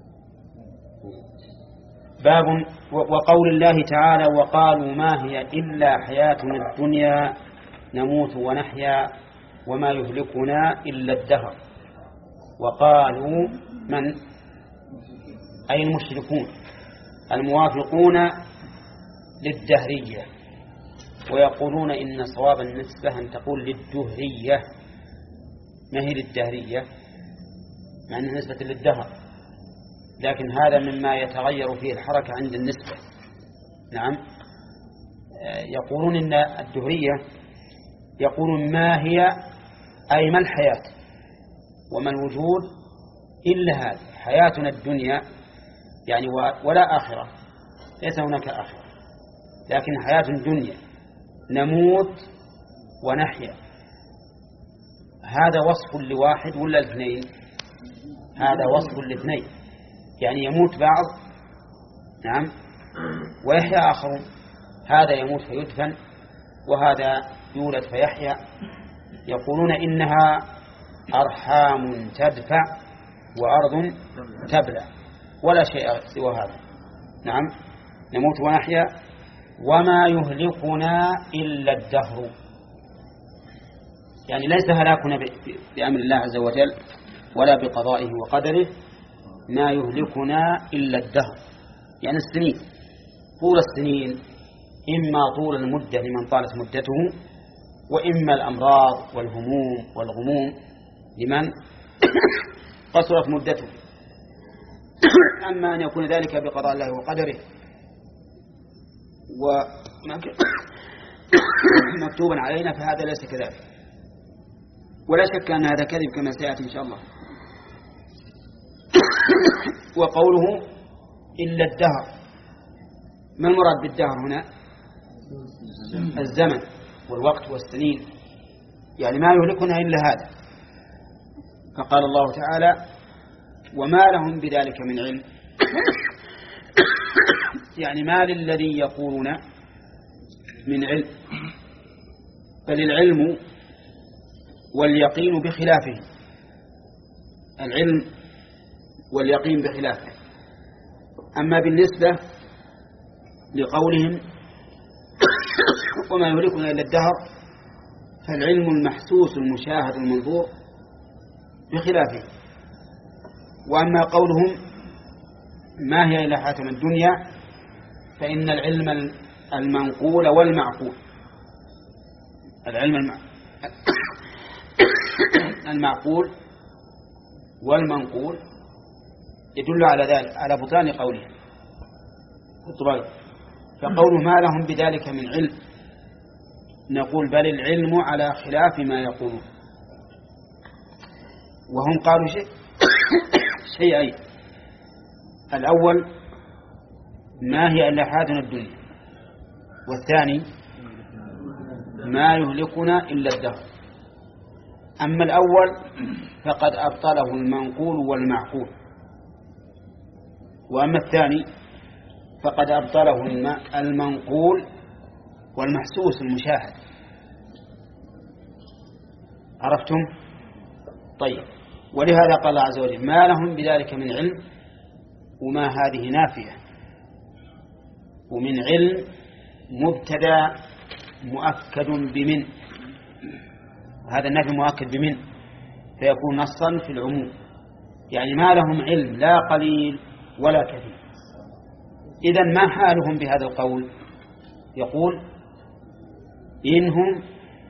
باب وقول الله تعالى وقالوا ما هي إلا حياتنا الدنيا نموت ونحيا وما يهلكنا إلا الدهر. وقالوا من؟ أي المشركون الموافقون للدهرية، ويقولون إن صواب النسبة أن تقول للدهرية ما هي للدهرية مع أنها نسبة للدهر، لكن هذا مما يتغير فيه الحركة عند النسبة. نعم. يقولون إن الدهرية يقولون ما هي أي ما الحياة وما الوجود إلا هذا حياتنا الدنيا، يعني ولا آخرة، ليس هناك آخرة، لكن حياة الدنيا نموت ونحيا. هذا وصف لواحد ولا الاثنين؟ هذا وصف لاثنين، يعني يموت بعض نعم ويحيا آخرون. هذا يموت فيدفن وهذا يولد فيحيا. يقولون إنها أرحام تدفع وأرض تبلع ولا شيء سوى هذا. نعم، نموت ونحيا وما يهلكنا إلا الدهر، يعني ليس هلاكنا بأمر الله عز وجل ولا بقضائه وقدره، ما يهلكنا إلا الدهر، يعني السنين، طول السنين، إما طول المدة لمن طالت مدته، وإما الأمراض والهموم والغموم لمن قصرت مدته. أما أن يكون ذلك بقضاء الله وقدره ومكتوبا علينا، فهذا ليس كذلك، ولا شك أن هذا كذب كما سيأتي إن شاء الله. وقوله إلا الدهر، ما المراد بالدهر هنا؟ الزمن والوقت والسنين، يعني ما يهلكنا إلا هذا. فقال الله تعالى وما لهم بذلك من علم، يعني ما للذي يقولون من علم، بل العلم واليقين بخلافه، العلم واليقين بخلافه. أما بالنسبة لقولهم وما يهلكنا إلا الدهر، فالعلم المحسوس المشاهد المنظور بخلافه. وأما قولهم ما هي إلا حياتنا الدنيا، فإن العلم المنقول والمعقول، العلم المعقول والمنقول يدل على ذلك، على بطلان قولهم. فقوله ما لهم بذلك من علم، نقول بل العلم على خلاف ما يقولون. وهم قالوا شيء شيئين: الأول ما هي إلا حياتنا الدنيا، والثاني ما يهلكنا إلا الدهر. أما الأول فقد أبطله المنقول والمعقول، وأما الثاني فقد أبطله المنقول والمحسوس المشاهد. عرفتم؟ طيب، ولهذا قال الله عز وجل ما لهم بذلك من علم، وما هذه نافية، ومن علم مبتدأ مؤكد بمن، هذا النفي مؤكد بمن فيكون نصا في العموم، يعني ما لهم علم لا قليل ولا كثير. إذن ما حالهم بهذا القول؟ يقول إنهم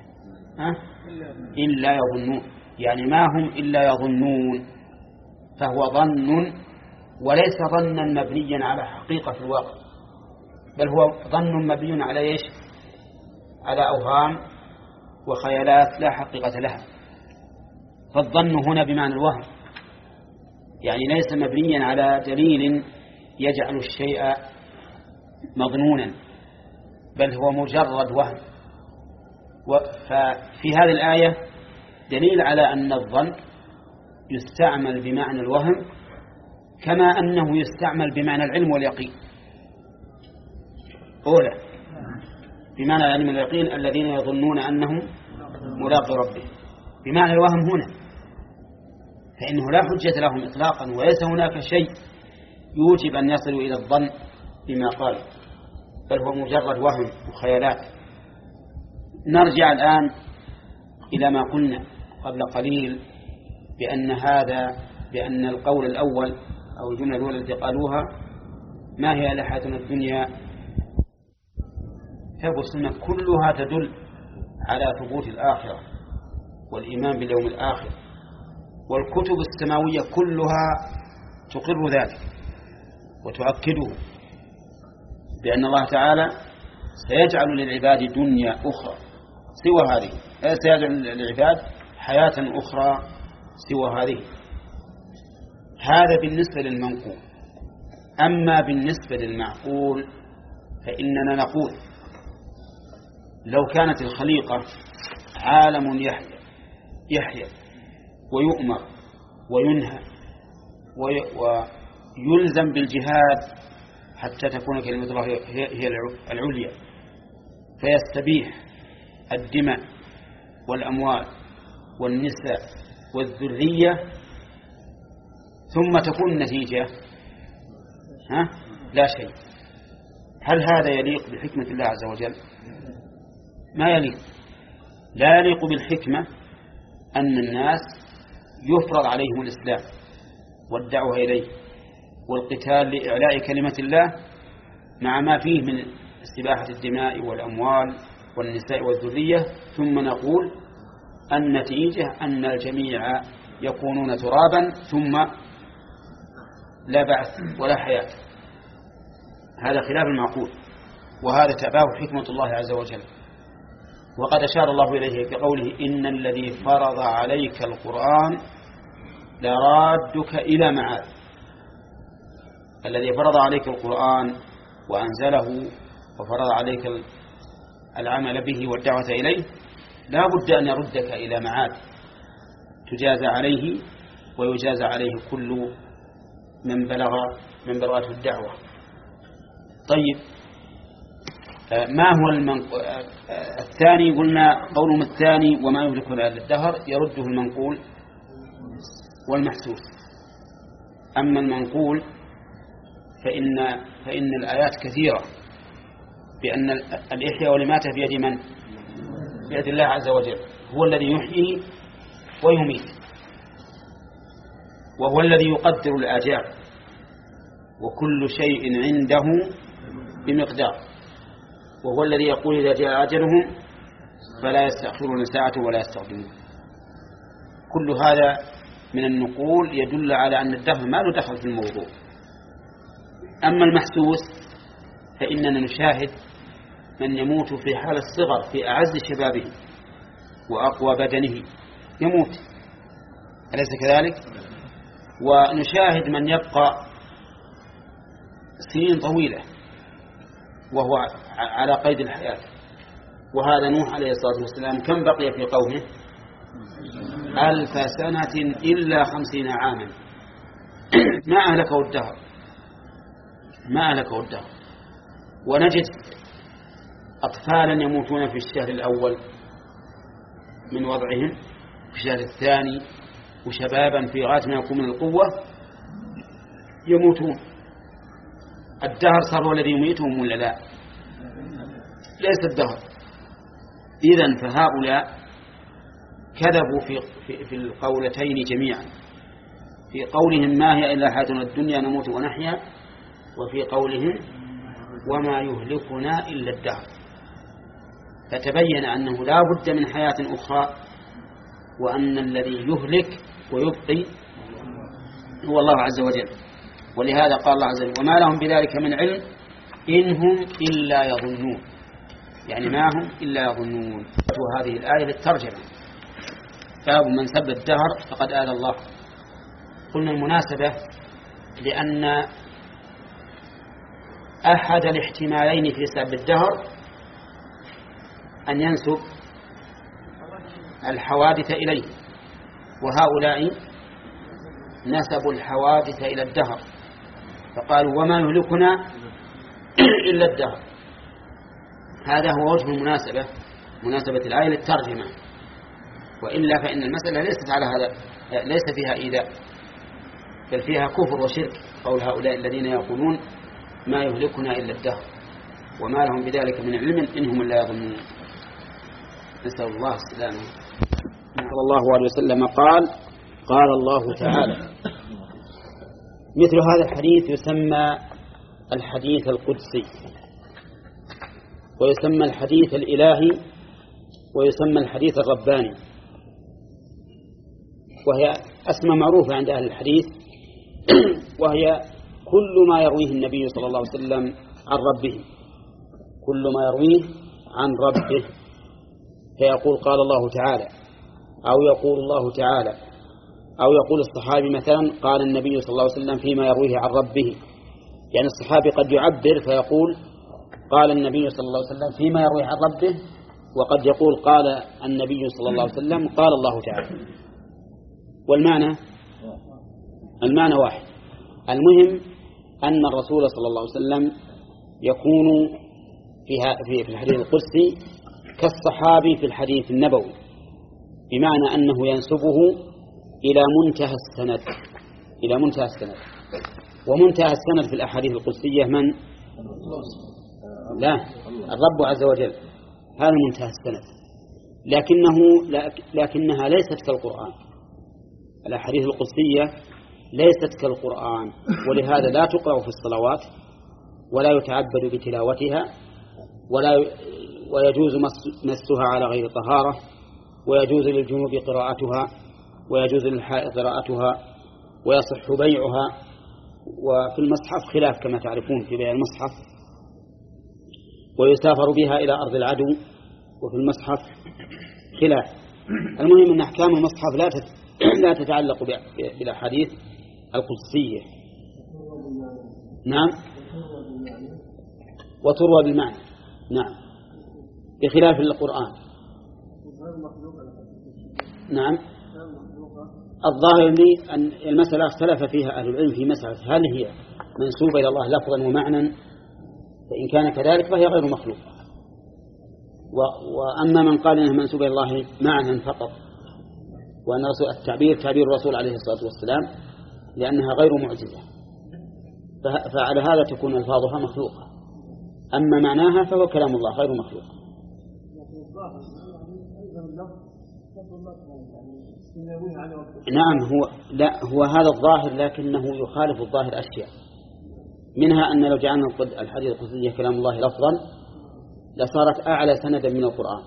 إلا يظنون، يعني ما هم إلا يظنون، فهو ظن وليس ظنا مبنيا على حقيقة في الواقع، بل هو ظن مبني على إيش؟ على أوهام وخيالات لا حقيقة لها. فالظن هنا بمعنى الوهم، يعني ليس مبنيا على دليل يجعل الشيء مظنونا، بل هو مجرد وهم. ففي هذه الآية دليل على أن الظن يستعمل بمعنى الوهم كما أنه يستعمل بمعنى العلم واليقين. أولى بمعنى العلم واليقين الذين يظنون أنهم ملاقي ربهم، بمعنى الوهم هنا، فإنه لا حجة لهم إطلاقا، وليس هناك شيء يوجب أن يصلوا إلى الظن بما قال، بل هو مجرد وهم وخيالات. نرجع الآن إلى ما قلنا قبل قليل بأن هذا بأن القول الأول أو الجملة الأولى التي قالوها ما هي إلا حياتنا الدنيا، فالسنة كلها تدل على ثبوت الآخرة والإيمان باليوم الآخر، والكتب السماوية كلها تقر ذلك وتؤكده بأن الله تعالى سيجعل للعباد دنيا أخرى سوى هذه، سيجعل للعباد حياة أخرى سوى هذه. هذا بالنسبة للمنقول. أما بالنسبة للمعقول فإننا نقول لو كانت الخليقة عالم يحيى يحيى ويؤمر وينهى ويلزم بالجهاد حتى تكون كلمة الله هي العليا، فيستبيح الدماء والأموال والنساء والذرية، ثم تكون النتيجة ها لا شيء. هل هذا يليق بحكمة الله عز وجل؟ ما يليق. لا يليق بالحكمة أن الناس يفرض عليهم الإسلام والدعوة إليه والقتال لإعلاء كلمة الله مع ما فيه من استباحة الدماء والأموال والنساء والذرية، ثم نقول النتيجة أن الجميع يكونون ترابا ثم لا بعث ولا حياة. هذا خلاف المعقول. وهذا تأباه حكمة الله عز وجل. وقد أشار الله إليه بقوله إن الذي فرض عليك القرآن لرادك إلى معاد. الذي فرض عليك القرآن وأنزله وفرض عليك العمل به والدعوة إليه لا بد أن يردك إلى معاد تجازى عليه ويجازى عليه كل من بلغ من بلغته الدعوة. طيب، ما هو المنقول الثاني؟ قلنا قولهم الثاني وما يهلكنا إلا الدهر يرده المنقول والمحسوس. أما المنقول فإن فإن الآيات كثيرة بأن الإحياء والإماتة بيد من؟ بيد الله عز وجل. هو الذي يحيي ويميت، وهو الذي يقدر الآجال، وكل شيء عنده بمقدار، وهو الذي يقول إذا جاء أجلهم فلا يستأخرون ساعة ولا يستقدمون. كل هذا من النقول يدل على أن الدهر ما له دخل في الموضوع. أما المحسوس فإننا نشاهد من يموت في حال الصغر في أعز شبابه وأقوى بدنه يموت، أليس كذلك؟ ونشاهد من يبقى سنين طويلة وهو على قيد الحياة، وهذا نوح عليه الصلاة والسلام كم بقي في قومه؟ ألف سنة إلا خمسين عاما. ما أهلكه الدهر، ما أهلكه الدهر. ونجد أطفالا يموتون في الشهر الأول من وضعهم، في الشهر الثاني، وشبابا في غاية ما يكون من القوة يموتون. الدهر صار هو الذي يميتهم ولا لا؟ ليس الدهر. إذن فهؤلاء كذبوا في, في, في القولتين جميعا، في قولهم ما هي إلا حياتنا الدنيا نموت ونحيا، وفي قولهم وما يهلكنا إلا الدهر. فتبين أنه لا بد من حياة أخرى، وأن الذي يهلك ويبقي هو الله عز وجل. ولهذا قال الله عز وجل وما لهم بذلك من علم إن هم إلا يظنون، يعني ما هم إلا يظنون. وهذه الآية للترجمة، باب من سب الدهر فقد آذى الله. قلنا المناسبة لأن أحد الاحتمالين في سب الدهر أن ينسب الحوادث إليه، وهؤلاء نسبوا الحوادث إلى الدهر فقالوا وما يهلكنا إلا الدهر. هذا هو وجه المناسبة، مناسبة الآية للترجمة. وإلا فإن المسألة ليست على هذا، ليس فيها إيذاء، بل فيها كفر وشرك. قول هؤلاء الذين يقولون ما يهلكنا إلا الدهر وما لهم بذلك من علم إنهم لا يظنون. نسأل الله السلامة. صلى الله عليه وسلم قال قال الله تعالى. مثل هذا الحديث يسمى الحديث القدسي، ويسمى الحديث الإلهي، ويسمى الحديث الرباني، وهي أسمى معروفة عند أهل الحديث، وهي كل ما يرويه النبي صلى الله عليه وسلم عن ربه، كل ما يرويه عن ربه، فيقول قال الله تعالى، أو يقول الله تعالى، أو يقول الصحابي مثلا قال النبي صلى الله عليه وسلم فيما يرويه عن ربه. يعني الصحابي قد يعبر فيقول قال النبي صلى الله عليه وسلم فيما يرويه عن ربه، وقد يقول قال النبي صلى الله عليه وسلم قال الله تعالى، والمعنى المعنى واحد. المهم أن الرسول صلى الله عليه وسلم يكون في الحديث القدسي كالصحابي في الحديث النبوي، بمعنى أنه ينسبه إلى منتهى السند، إلى منتهى السند. ومنتهى السند في الأحاديث القدسية من؟ لا، الرب عز وجل، هذا منتهى السند. لكنه لكنها ليست كالقرآن. الأحاديث القدسية ليست كالقرآن، ولهذا لا تقرأ في الصلوات، ولا يتعبد بتلاوتها، ولا ويجوز مسها على غير طهارة، ويجوز للجنوب قراءتها، ويجوز للحائض قراءتها، ويصح بيعها. وفي المصحف خلاف كما تعرفون في بيع المصحف، ويسافر بها إلى أرض العدو، وفي المصحف خلاف. المهم أن أحكام المصحف لا لا تتعلق بالأحاديث القدسية. نعم، وتروى بالمعنى. نعم، بخلاف القرآن. نعم، الظاهر لي أن المسألة اختلف فيها أهل العلم في مسألة هل هي منسوبة إلى الله لفظا ومعنى، فإن كان كذلك فهي غير مخلوقة. وأما من قال إنها منسوبة إلى الله معنى فقط، وأن التعبير تعبير الرسول عليه الصلاة والسلام لأنها غير معجزة، فعلى هذا تكون ألفاظها مخلوقة. أما معناها فهو كلام الله غير مخلوق. نعم، هو لا هو هذا الظاهر، لكنه يخالف الظاهر أشياء، منها أن لو جعلنا الحديث القدسي كلام الله لفظا لصارت أعلى سندا من القرآن،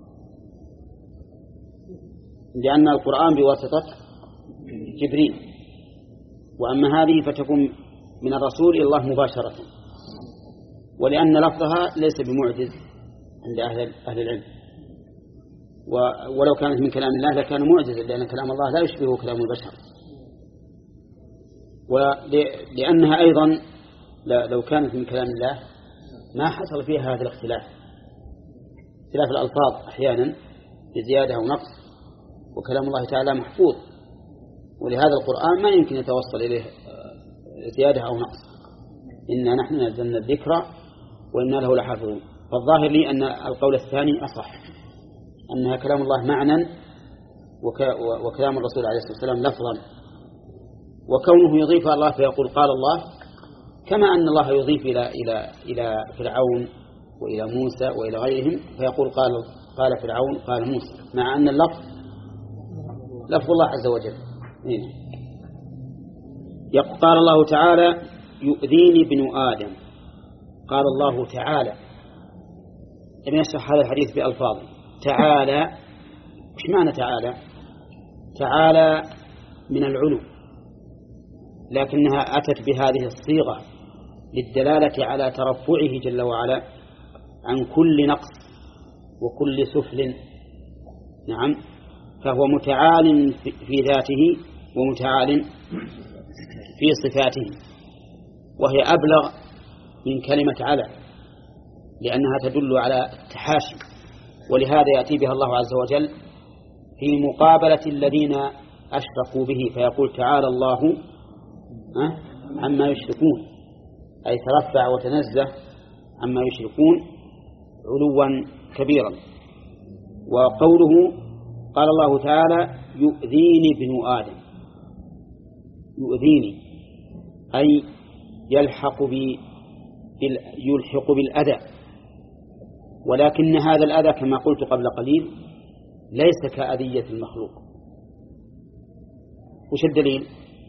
لأن القرآن بواسطة جبريل، وأما هذه فتكون من الرسول إلى الله مباشرة، ولأن لفظها ليس بمعجز عند أهل, أهل العلم، ولو كانت من كلام الله لكان معجزا، لأن كلام الله لا يشبه كلام البشر. ولأنها أيضا لو كانت من كلام الله ما حصل فيها هذا الاختلاف، اختلاف الألفاظ أحيانا بزيادة أو نقص، وكلام الله تعالى محفوظ، ولهذا القرآن ما يمكن يتوصل إليه زيادة أو نقص. إنا نحن نزلنا الذكر وإنا له لحافظون. فالظاهر لي أن القول الثاني أصح، أنها كلام الله معنى وكلام الرسول عليه الصلاة والسلام لفظا، وكونه يضيف الله فيقول قال الله، كما أن الله يضيف إلى إلى إلى فرعون وإلى موسى وإلى غيرهم فيقول قال قال فرعون قال موسى، مع أن اللفظ لفظ الله عز وجل. قال الله تعالى يؤذيني ابن آدم. قال الله تعالى، لم يشرح هذا الحديث بألفاظ. تعالى، إيش معنى تعالى؟ تعالى من العلو، لكنها أتت بهذه الصيغة للدلالة على ترفعه جل وعلا عن كل نقص وكل سفل. نعم، فهو متعال في ذاته ومتعال في صفاته، وهي أبلغ من كلمة على، لأنها تدل على التحاشي، ولهذا يأتي بها الله عز وجل في مقابلة الذين أشركوا به، فيقول تعالى الله عما يشركون، أي ترفع وتنزه عما يشركون علوا كبيرا. وقوله قال الله تعالى يؤذيني ابن آدم، يؤذيني أي يلحق بي يلحق بالأذى، ولكن هذا الأذى كما قلت قبل قليل ليس كأذية المخلوق. وش الدليل؟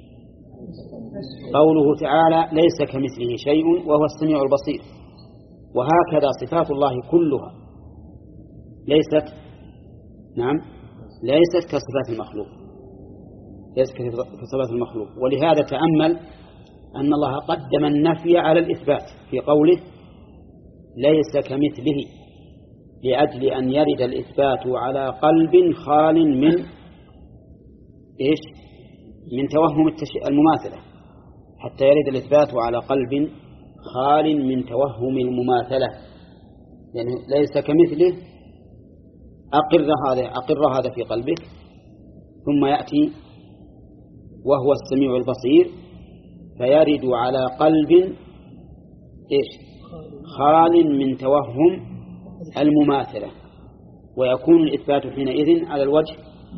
قوله تعالى ليس كمثله شيء وهو السميع البصير. وهكذا صفات الله كلها ليست نعم ليست كصفات المخلوق، ليست كصفات المخلوق. ولهذا تأمل أن الله قدم النفي على الإثبات في قوله ليس كمثله، لأجل أن يرد الإثبات على قلب خال من إيش؟ من توهم المماثلة، حتى يرد الإثبات على قلب خال من توهم المماثلة. يعني ليس كمثله، أقر هذا أقر هذا في قلبك، ثم يأتي وهو السميع البصير فيرد على قلب إيش؟ خال من توهم المماثلة، ويكون الإثبات حينئذ على الوجه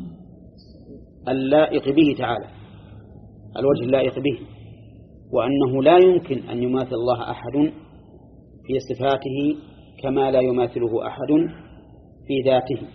اللائق به تعالى، الوجه اللائق به، وأنه لا يمكن أن يماثل الله أحد في صفاته كما لا يماثله أحد في ذاته.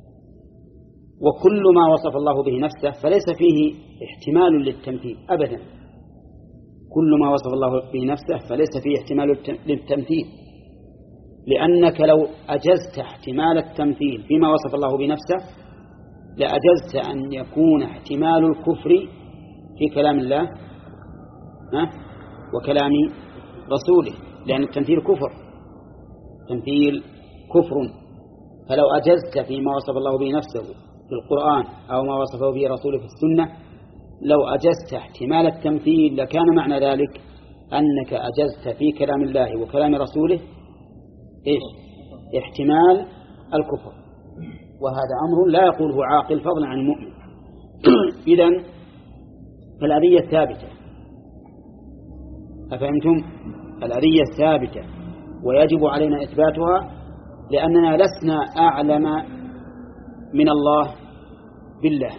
وكل ما وصف الله به نفسه فليس فيه احتمال للتمثيل أبدا، كل ما وصف الله به نفسه فليس فيه احتمال للتمثيل، لأنك لو أجزت احتمال التمثيل فيما وصف الله بنفسه لأجزت أن يكون احتمال الكفر في كلام الله وكلام رسوله، لأن التمثيل كفر. التمثيل كفر. فلو أجزت فيما وصف الله به نفسه في القرآن أو ما وصفه به رسوله في السنة، لو أجزت احتمال التمثيل لكان معنى ذلك أنك أجزت في كلام الله وكلام رسوله إيش؟ احتمال الكفر، وهذا أمر لا يقوله عاقل فضلا عن المؤمن. إذن فالأذية الثابتة، أفهمتم؟ الأذية الثابتة ويجب علينا إثباتها، لأننا لسنا أعلم من الله بالله.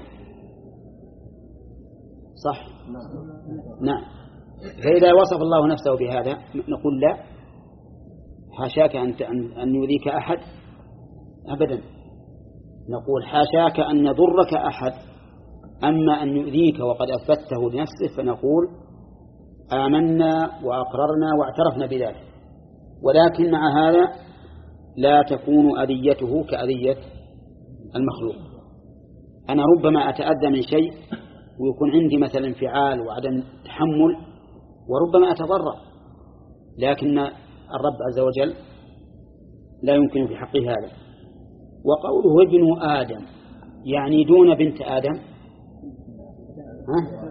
صح؟ نعم. فإذا وصف الله نفسه بهذا نقول لا، حاشاك أن يؤذيك أحد أبدا. نقول حاشاك أن يضرك أحد، أما أن يؤذيك وقد أثبته لنفسه فنقول آمنا وأقررنا واعترفنا بذلك. ولكن مع هذا لا تكون أذيته كأذية المخلوق. أنا ربما أتأذى من شيء ويكون عندي مثلا انفعال وعدم تحمل، وربما أتضرر، لكن الرب عز وجل لا يمكن في حقه هذا. وقوله ابن آدم يعني دون بنت آدم. ها؟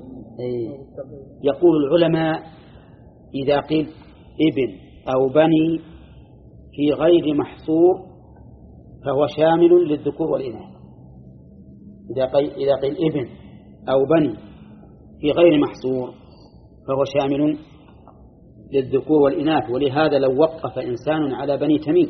يقول العلماء إذا قيل ابن أو بني في غير محصور فهو شامل للذكور والإناث. إذا قيل, إذا قيل ابن أو بني في غير محصور فهو شامل للذكور والإناث. ولهذا لو وقف إنسان على بني تميم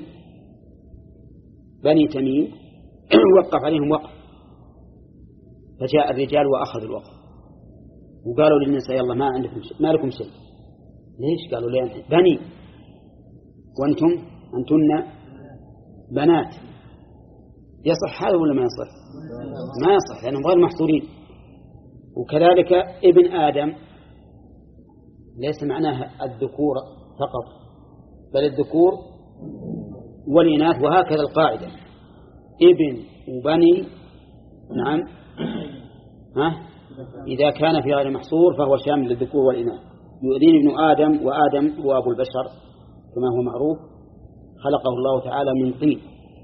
بني تميم وقف عليهم وقف، فجاء الرجال وأخذ الوقف وقالوا للنساء يلا ما عندكم شيء، ما لكم شيء. ليش؟ قالوا لي بني وأنتم أنتن بنات. يصح هذا ولا ما يصح؟ ما يصح لأنهم غير محصورين. وكذلك ابن آدم ليس معناها الذكور فقط، بل الذكور والإناث، وهكذا القاعدة ابن وبني. نعم. ها؟ إذا كان في غير محصور فهو شامل للذكور والإناث. يؤذيني ابن آدم، وآدم هو أبو البشر كما هو معروف، خلقه الله تعالى من طين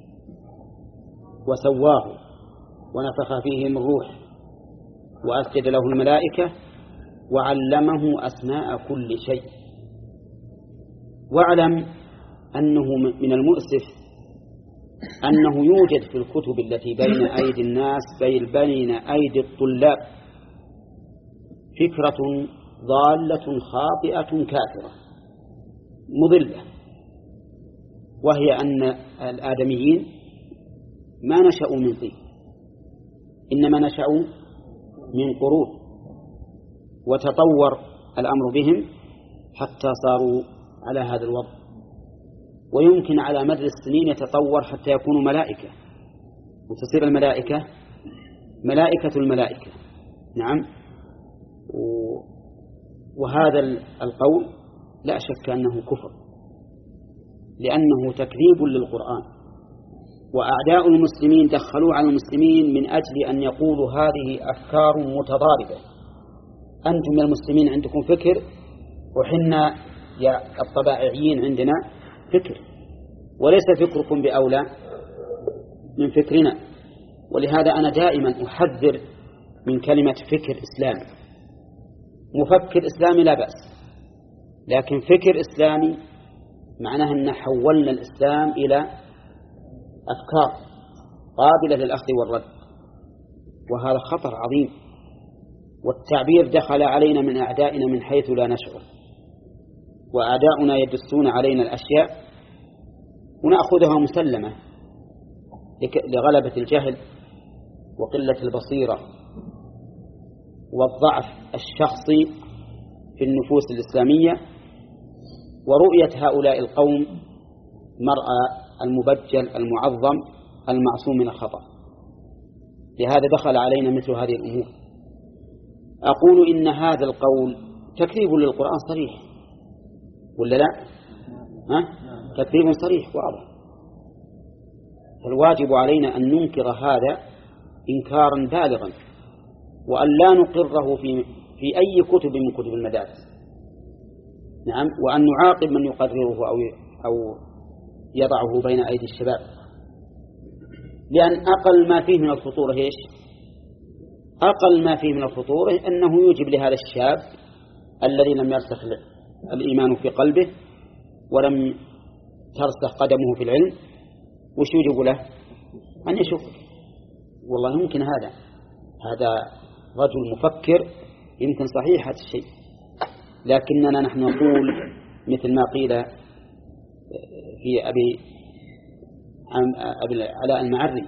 وسواه ونفخ فيه من روح وأسجد له الملائكة وعلمه أسماء كل شيء. واعلم أنه من المؤسف أنه يوجد في الكتب التي بين أيدي الناس بين أيدي الطلاب فكرة ضالة خاطئة كافرة مضلة، وهي أن الآدميين ما نشأوا من طين، إنما نشأوا من قرون، وتطور الأمر بهم حتى صاروا على هذا الوضع. ويمكن على مدى السنين يتطور حتى يكونوا ملائكة، وتصير الملائكة ملائكة الملائكة. نعم. وهذا القول لا شك أنه كفر، لأنه تكذيب للقرآن. وأعداء المسلمين دخلوا على المسلمين من أجل أن يقولوا هذه أفكار متضاربة. أنتم يا المسلمين عندكم فكر، وحنا يا الطبائعيين عندنا فكر، وليس فكركم بأولى من فكرنا. ولهذا أنا دائما أحذر من كلمة فكر إسلامي. مفكر إسلامي لا بأس، لكن فكر إسلامي معناه أن حولنا الإسلام إلى أفكار قابلة للأخذ والرد، وهذا خطر عظيم. والتعبير دخل علينا من أعدائنا من حيث لا نشعر، وأعداؤنا يدسون علينا الأشياء ونأخذها مسلمة لغلبة الجهل وقلة البصيرة والضعف الشخصي في النفوس الإسلامية، ورؤية هؤلاء القوم مرأى المبجل المعظم المعصوم من الخطأ. لهذا دخل علينا مثل هذه الأمور. أقول إن هذا القول تكذيب للقرآن صريح، ولا لا؟ ها؟ تكذيب صريح واضح. فالواجب علينا أن ننكر هذا إنكارا بالغا، وأن لا نقره في في أي كتب من كتب المدارس. نعم. وأن نعاقب من يقرره أو أو يضعه بين أيدي الشباب، لأن أقل ما فيه من الخطورة إيش؟ أقل ما فيه من الخطورة أنه يوجب لهذا الشاب الذي لم يرسخ الإيمان في قلبه ولم ترسخ قدمه في العلم، وش يوجب له؟ أن يشك. والله يمكن هذا هذا رجل مفكر يمكن صحيح هذا الشيء، لكننا نحن نقول مثل ما قيل في أبي أبي علاء المعري،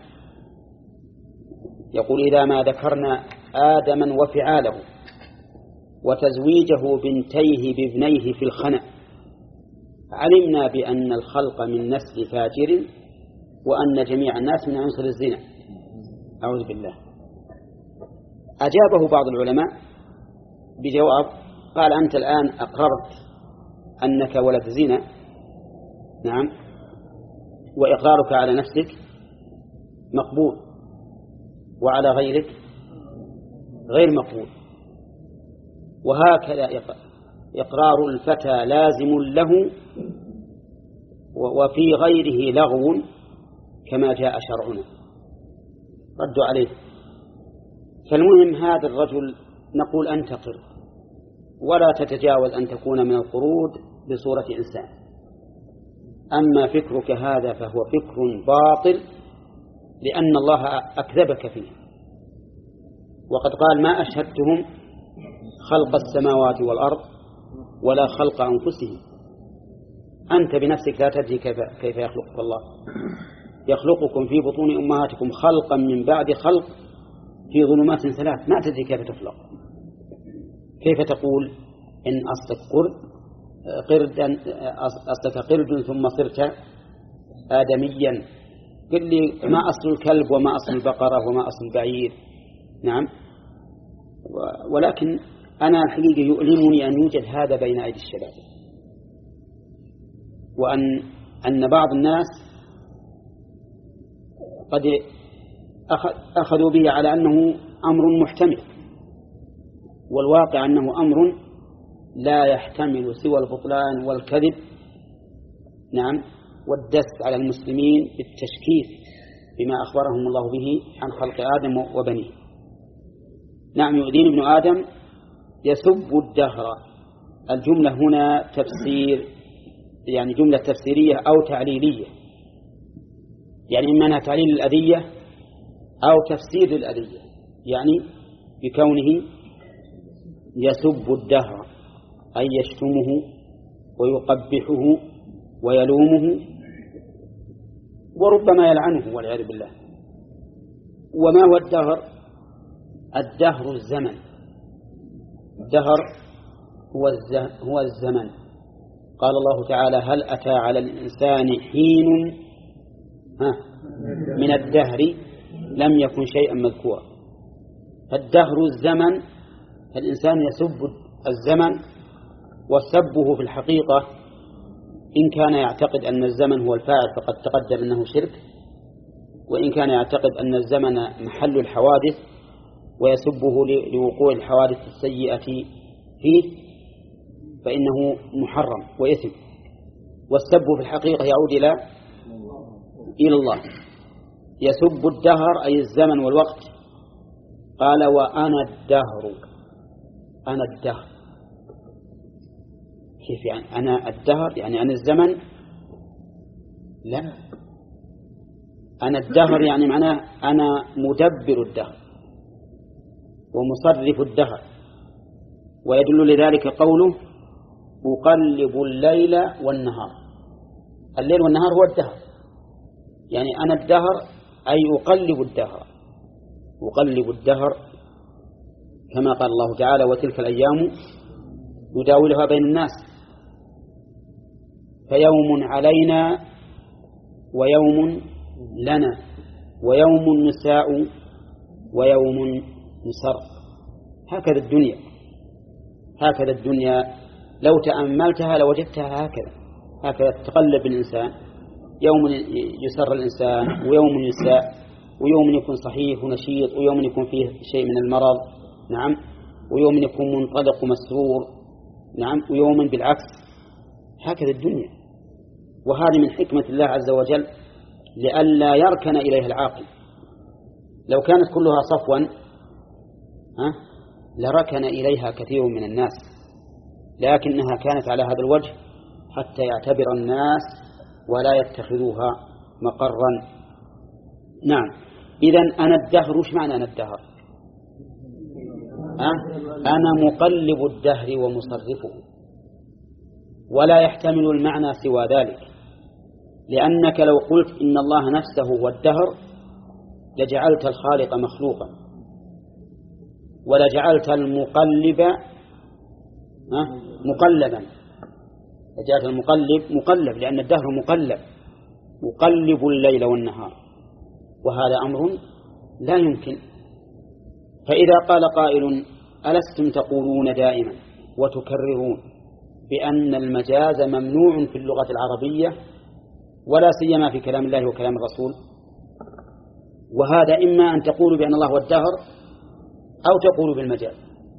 يقول إذا ما ذكرنا آدما وفعاله وتزويجه بنتيه بابنيه في الخنأ علمنا بأن الخلق من نسل فاجر وأن جميع الناس من عنصر الزنا. أعوذ بالله. أجابه بعض العلماء بجواب قال أنت الآن أقررت أنك ولد زنا، نعم، وإقرارك على نفسك مقبول وعلى غيرك غير مقبول، وهكذا إقرار الفتى لازم له وفي غيره لغو كما جاء شرعنا. ردوا عليه. فالمهم هذا الرجل نقول أنت قرد ولا تتجاوز أن تكون من القرود بصورة إنسان، أما فكرك هذا فهو فكر باطل لأن الله أكذبك فيه، وقد قال ما أشهدتهم خلق السماوات والأرض ولا خلق أنفسهم. أنت بنفسك لا تدري كيف, كيف يخلقك الله، يخلقكم في بطون أمهاتكم خلقا من بعد خلق في ظلمات ثلاث، ما تدري كيف تخلق. كيف تقول إن أصلك قرد قردا أصلك قرد ثم صرت آدميا؟ قل لي ما أصل الكلب وما أصل البقرة وما أصل البعير؟ نعم، ولكن أنا الحقيقة يؤلمني أن يوجد هذا بين أيدي الشباب، وأن أن بعض الناس قد أخذوا به على أنه أمر محتمل، والواقع أنه أمر لا يحتمل سوى البطلان والكذب، نعم، والدس على المسلمين بالتشكيك بما أخبرهم الله به عن خلق آدم وبنيه. نعم، يؤذين ابن آدم يسب الدهر. الجملة هنا تفسير، يعني جملة تفسيرية أو تعليلية، يعني إما أنها تعليل الأذية أو تفسير الأذية، يعني بكونه يسب الدهر أي يشتمه ويقبحه ويلومه وربما يلعنه والعياذ بالله. وما هو الدهر؟ الدهر الزمن، الدهر هو هو الزمن. قال الله تعالى هل أتى على الإنسان حين ها من الدهر لم يكن شيئا مذكورا. فالدهر الزمن، فالإنسان يسب الزمن، وسبه في الحقيقة إن كان يعتقد أن الزمن هو الفاعل فقد تقدم أنه شرك، وإن كان يعتقد أن الزمن محل الحوادث ويسبه لوقوع الحوادث السيئة فيه فإنه محرم وإثم. والسب في الحقيقة يعود إلى إلى الله. يسب الدهر أي الزمن والوقت. قال وأنا الدهر، أنا الدهر. كيف يعني أنا الدهر؟ يعني أنا الزمن؟ لا، أنا الدهر يعني معناه أنا مدبر الدهر ومصرف الدهر. ويدل لذلك قوله أقلب الليل والنهار. الليل والنهار هو الدهر، يعني أنا الدهر أي أقلب الدهر، أقلب الدهر كما قال الله تعالى وتلك الأيام نداولها بين الناس فيوم علينا ويوم لنا ويوم نساء ويوم نسر. هكذا الدنيا، هكذا الدنيا لو تأملتها لوجدتها هكذا، هكذا تقلب الإنسان. يوم يسر الإنسان ويوم يساء، ويوم يكون صحيح ونشيط، ويوم يكون فيه شيء من المرض، نعم، ويوم يكون منطلق ومسرور، نعم، ويوم بالعكس. هكذا الدنيا. وهذه من حكمة الله عز وجل لئلا يركن إليها العاقل. لو كانت كلها صفوا ها لركن إليها كثير من الناس، لكنها كانت على هذا الوجه حتى يعتبر الناس ولا يتخذوها مقرا. نعم. إذن أنا الدهر، وش معنى أنا الدهر؟ أه؟ أنا مقلب الدهر ومصرفه، ولا يحتمل المعنى سوى ذلك، لأنك لو قلت إن الله نفسه هو الدهر لجعلت الخالق مخلوقا، ولجعلت المقلب أه؟ مقلبا، لجعلت المقلب مقلب، لأن الدهر مقلب يقلب الليل والنهار، وهذا أمر لا يمكن. فإذا قال قائل ألستم تقولون دائما وتكررون بأن المجاز ممنوع في اللغة العربية ولا سيما في كلام الله وكلام الرسول، وهذا إما أن تقولوا بأن الله هو الدهر أو تقولوا بالمجاز،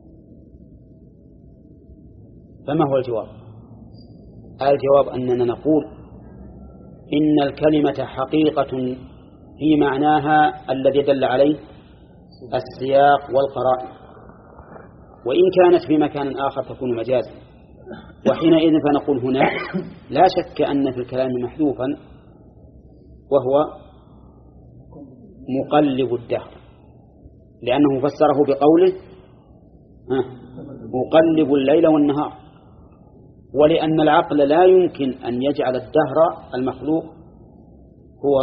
فما هو الجواب؟ الجواب أننا نقول إن الكلمة حقيقة في معناها الذي دل عليه السياق والقرائن، وإن كانت في مكان آخر تكون مجازا، وحينئذ فنقول هنا لا شك أن في الكلام محذوفا وهو مقلب الدهر، لأنه فسره بقوله مقلب الليل والنهار، ولأن العقل لا يمكن أن يجعل الدهر المخلوق هو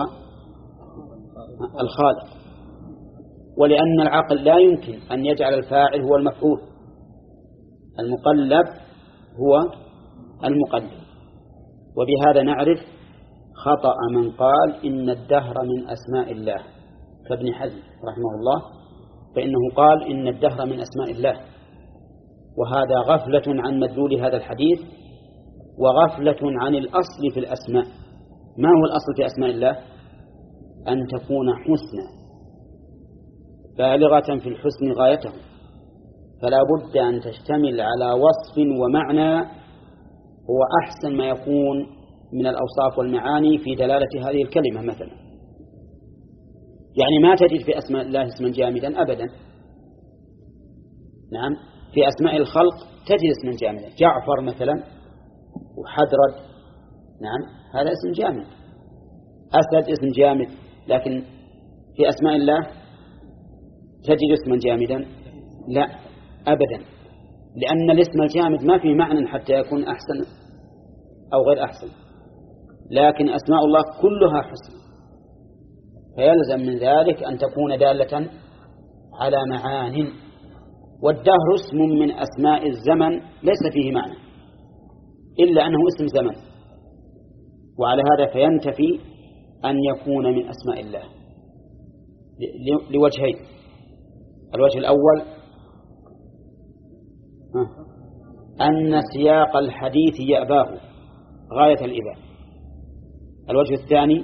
الخالق، ولأن العقل لا يمكن أن يجعل الفاعل هو المفعول، المقلب هو المقلب. وبهذا نعرف خطأ من قال إن الدهر من أسماء الله كابن حزم رحمه الله، فإنه قال إن الدهر من أسماء الله، وهذا غفلة عن مدلول هذا الحديث وغفلة عن الأصل في الأسماء. ما هو الأصل في أسماء الله؟ أن تكون حسنى بالغة في الحسن غايته، فلا بد أن تشتمل على وصف ومعنى هو أحسن ما يكون من الأوصاف والمعاني في دلالة هذه الكلمة. مثلا يعني ما تجد في أسماء الله اسما جامدا أبدا. نعم، في أسماء الخلق تجد اسما جامدا، جعفر مثلا وحدرد، نعم هذا اسم جامد، أسد اسم جامد، لكن في أسماء الله تجد اسما جامدا؟ لا أبدا، لأن الاسم الجامد ما فيه معنى حتى يكون أحسن أو غير أحسن، لكن أسماء الله كلها حسن، فيلزم من ذلك أن تكون دالة على معان. والدهر اسم من أسماء الزمن ليس فيه معنى إلا أنه اسم زمن، وعلى هذا فينتفي أن يكون من أسماء الله لوجهين. الوجه الأول أن سياق الحديث يأباه غاية الإباء. الوجه الثاني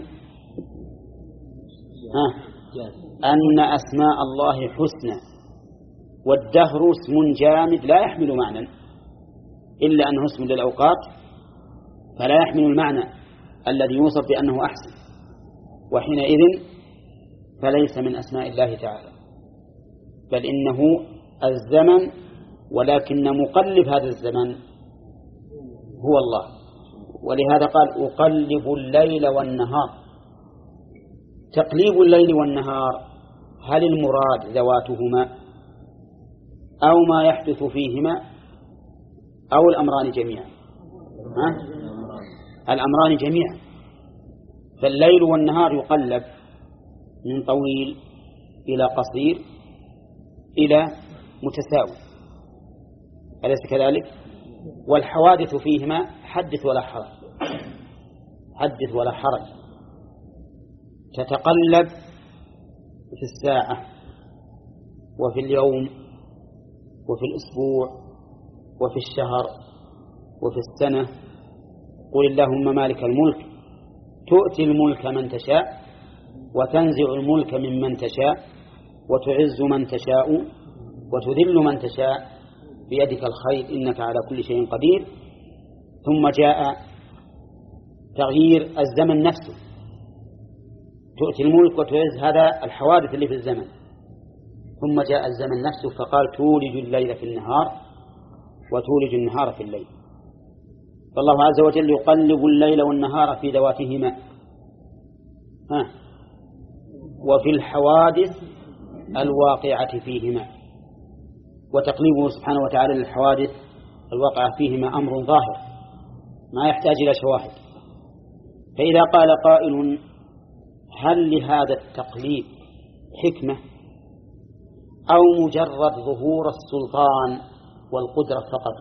أن أسماء الله حسنى، والدهر اسم جامد لا يحمل معنى إلا أنه اسم للأوقات، فلا يحمل المعنى الذي يوصف بأنه أحسن، وحينئذ فليس من أسماء الله تعالى، بل إنه الزمن، ولكن مقلب هذا الزمن هو الله. ولهذا قال أقلب الليل والنهار. تقليب الليل والنهار هل المراد ذواتهما أو ما يحدث فيهما أو الأمران جميعا؟ ها؟ الأمران جميعا. فالليل والنهار يقلب من طويل إلى قصير إلى متساوي، أليس كذلك؟ والحوادث فيهما حدث ولا حرج، حدث ولا حرج، تتقلب في الساعة وفي اليوم وفي الأسبوع وفي الشهر وفي السنة. قل اللهم مالك الملك تؤتي الملك من تشاء وتنزع الملك ممن تشاء وتعز من تشاء وتذل من تشاء بيدك الخير إنك على كل شيء قدير. ثم جاء تغيير الزمن نفسه، تؤتي الملك وتعز، هذا الحوادث اللي في الزمن. ثم جاء الزمن نفسه فقال تولج الليل في النهار وتولج النهار في الليل. فالله عز وجل يقلب الليل والنهار في ذواتهما. ها وفي الحوادث الواقعة فيهما. وتقليبه سبحانه وتعالى للحوادث الواقعة فيهما أمر ظاهر ما يحتاج إلى شواهد. فإذا قال قائل هل لهذا التقليب حكمة أو مجرد ظهور السلطان والقدرة فقط؟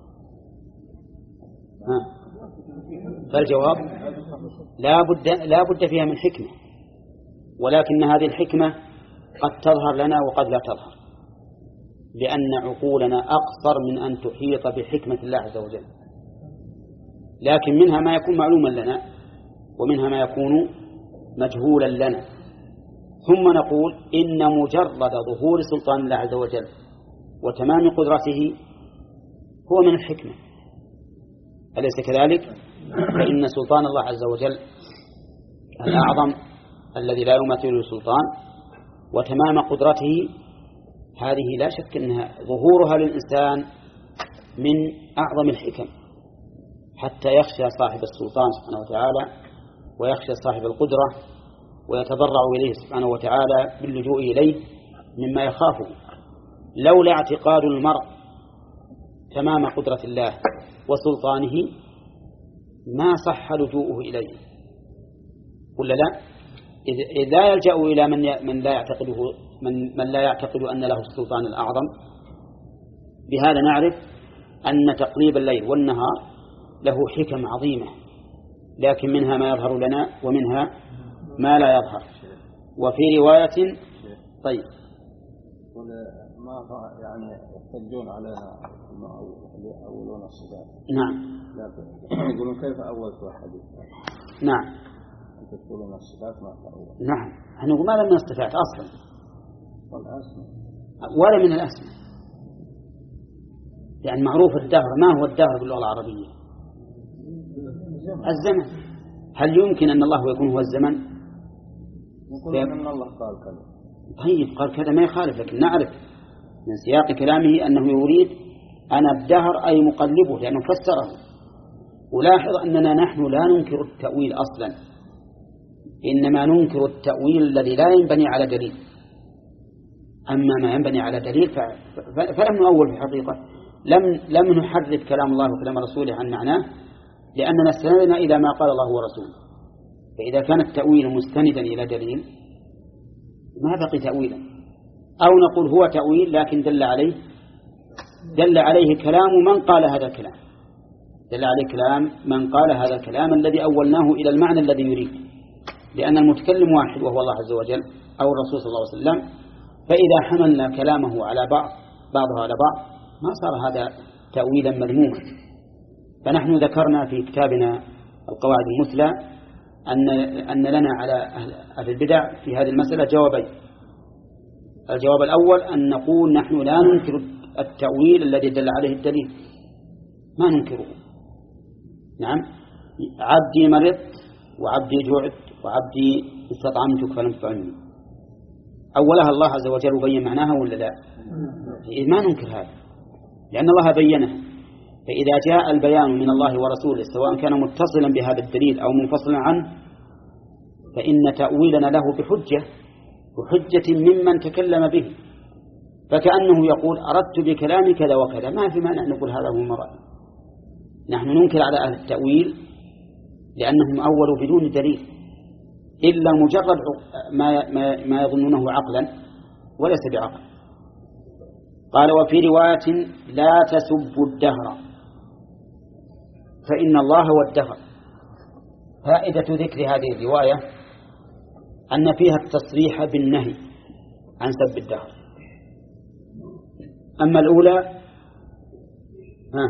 ها فالجواب لا بد, لا بد فيها من حكمة، ولكن هذه الحكمة قد تظهر لنا وقد لا تظهر، لأن عقولنا أقصر من أن تحيط بحكمة الله عز وجل. لكن منها ما يكون معلوما لنا ومنها ما يكون مجهولا لنا. ثم نقول إن مجرد ظهور سلطان الله عز وجل وتمام قدرته هو من الحكمة، أليس كذلك؟ فإن سلطان الله عز وجل الأعظم الذي لا يماثله سلطان وتمام قدرته هذه لا شك أنها ظهورها للإنسان من أعظم الحكم، حتى يخشى صاحب السلطان سبحانه وتعالى ويخشى صاحب القدرة ويتضرع إليه سبحانه وتعالى باللجوء إليه مما يخافه. لولا اعتقاد المرء تمام قدرة الله وسلطانه ما صح لجوءه إليه، ولا لا؟ إذ لا يلجأ إلى من من لا يعتقده من من لا يعتقد أن له السلطان الأعظم. بهذا نعرف أن تقليب الليل والنهار له حكم عظيمة، لكن منها ما يظهر لنا ومنها ما لا يظهر. وفي رواية طيب ما يعني يحتجون على أولون الصفات. نعم يقولون كيف أول حديث. نعم تقولون الصفات ما تأول. نعم احنا نقول ما لم من الصفات أصلا والأسماء ولا من الأسماء. يعني معروف الدهر، ما هو الدهر باللغة العربية؟ الزمن. هل يمكن أن الله يكون هو الزمن؟ يقول أن الله قال كذا. طيب قال كذا ما يخالف، لكن نعرف من سياق كلامه أنه يريد أنا الدهر أي مقلبه، لأنه فسره. ولاحظ أننا نحن لا ننكر التأويل أصلا، إنما ننكر التأويل الذي لا ينبني على دليل. أما ما ينبني على دليل فلم نؤول في الحقيقة، لم لم نحرف كلام الله وكلام رسوله عن معناه، لأننا استندنا إلى ما قال الله ورسوله. فإذا كان التأويل مستندا إلى دليل ما بقي تأويلا. أو نقول هو تأويل لكن دل عليه دل عليه كلام من قال هذا الكلام، دل عليه كلام من قال هذا الكلام الذي أولناه إلى المعنى الذي يريد، لأن المتكلم واحد وهو الله عز وجل أو الرسول صلى الله عليه وسلم. فإذا حملنا كلامه على بعض بعضها على بعض ما صار هذا تأويلا مذموما. فنحن ذكرنا في كتابنا القواعد المثلى أن أن لنا على أهل البدع في هذه المسألة جوابين. الجواب الأول أن نقول نحن لا ننكر التأويل الذي دل عليه الدليل، ما ننكره. نعم عبدي مرض وعبدي جوعت وعبدي استطعمتك فلم تطعمني، أولها الله عز وجل بين معناها ولا لا؟ ما ننكر هذا لأن الله بينه. فإذا جاء البيان من الله ورسوله سواء كان متصلا بهذا الدليل أو منفصلا عنه فإن تأويلنا له بحجة وحجة ممن تكلم به، فكأنه يقول أردت بكلامي كذا وكذا، ما في مانع نقول هذا هو المراد. نحن ننكر على أهل التأويل لأنهم أولوا بدون دليل إلا مجرد ما ما يظنونه عقلا وليس بعقل. قال وفي رواية لا تسبوا الدهر فإن الله هو الدهر. فائدة ذكر هذه الرواية أن فيها التصريح بالنهي عن سب الدهر. أما الأولى ها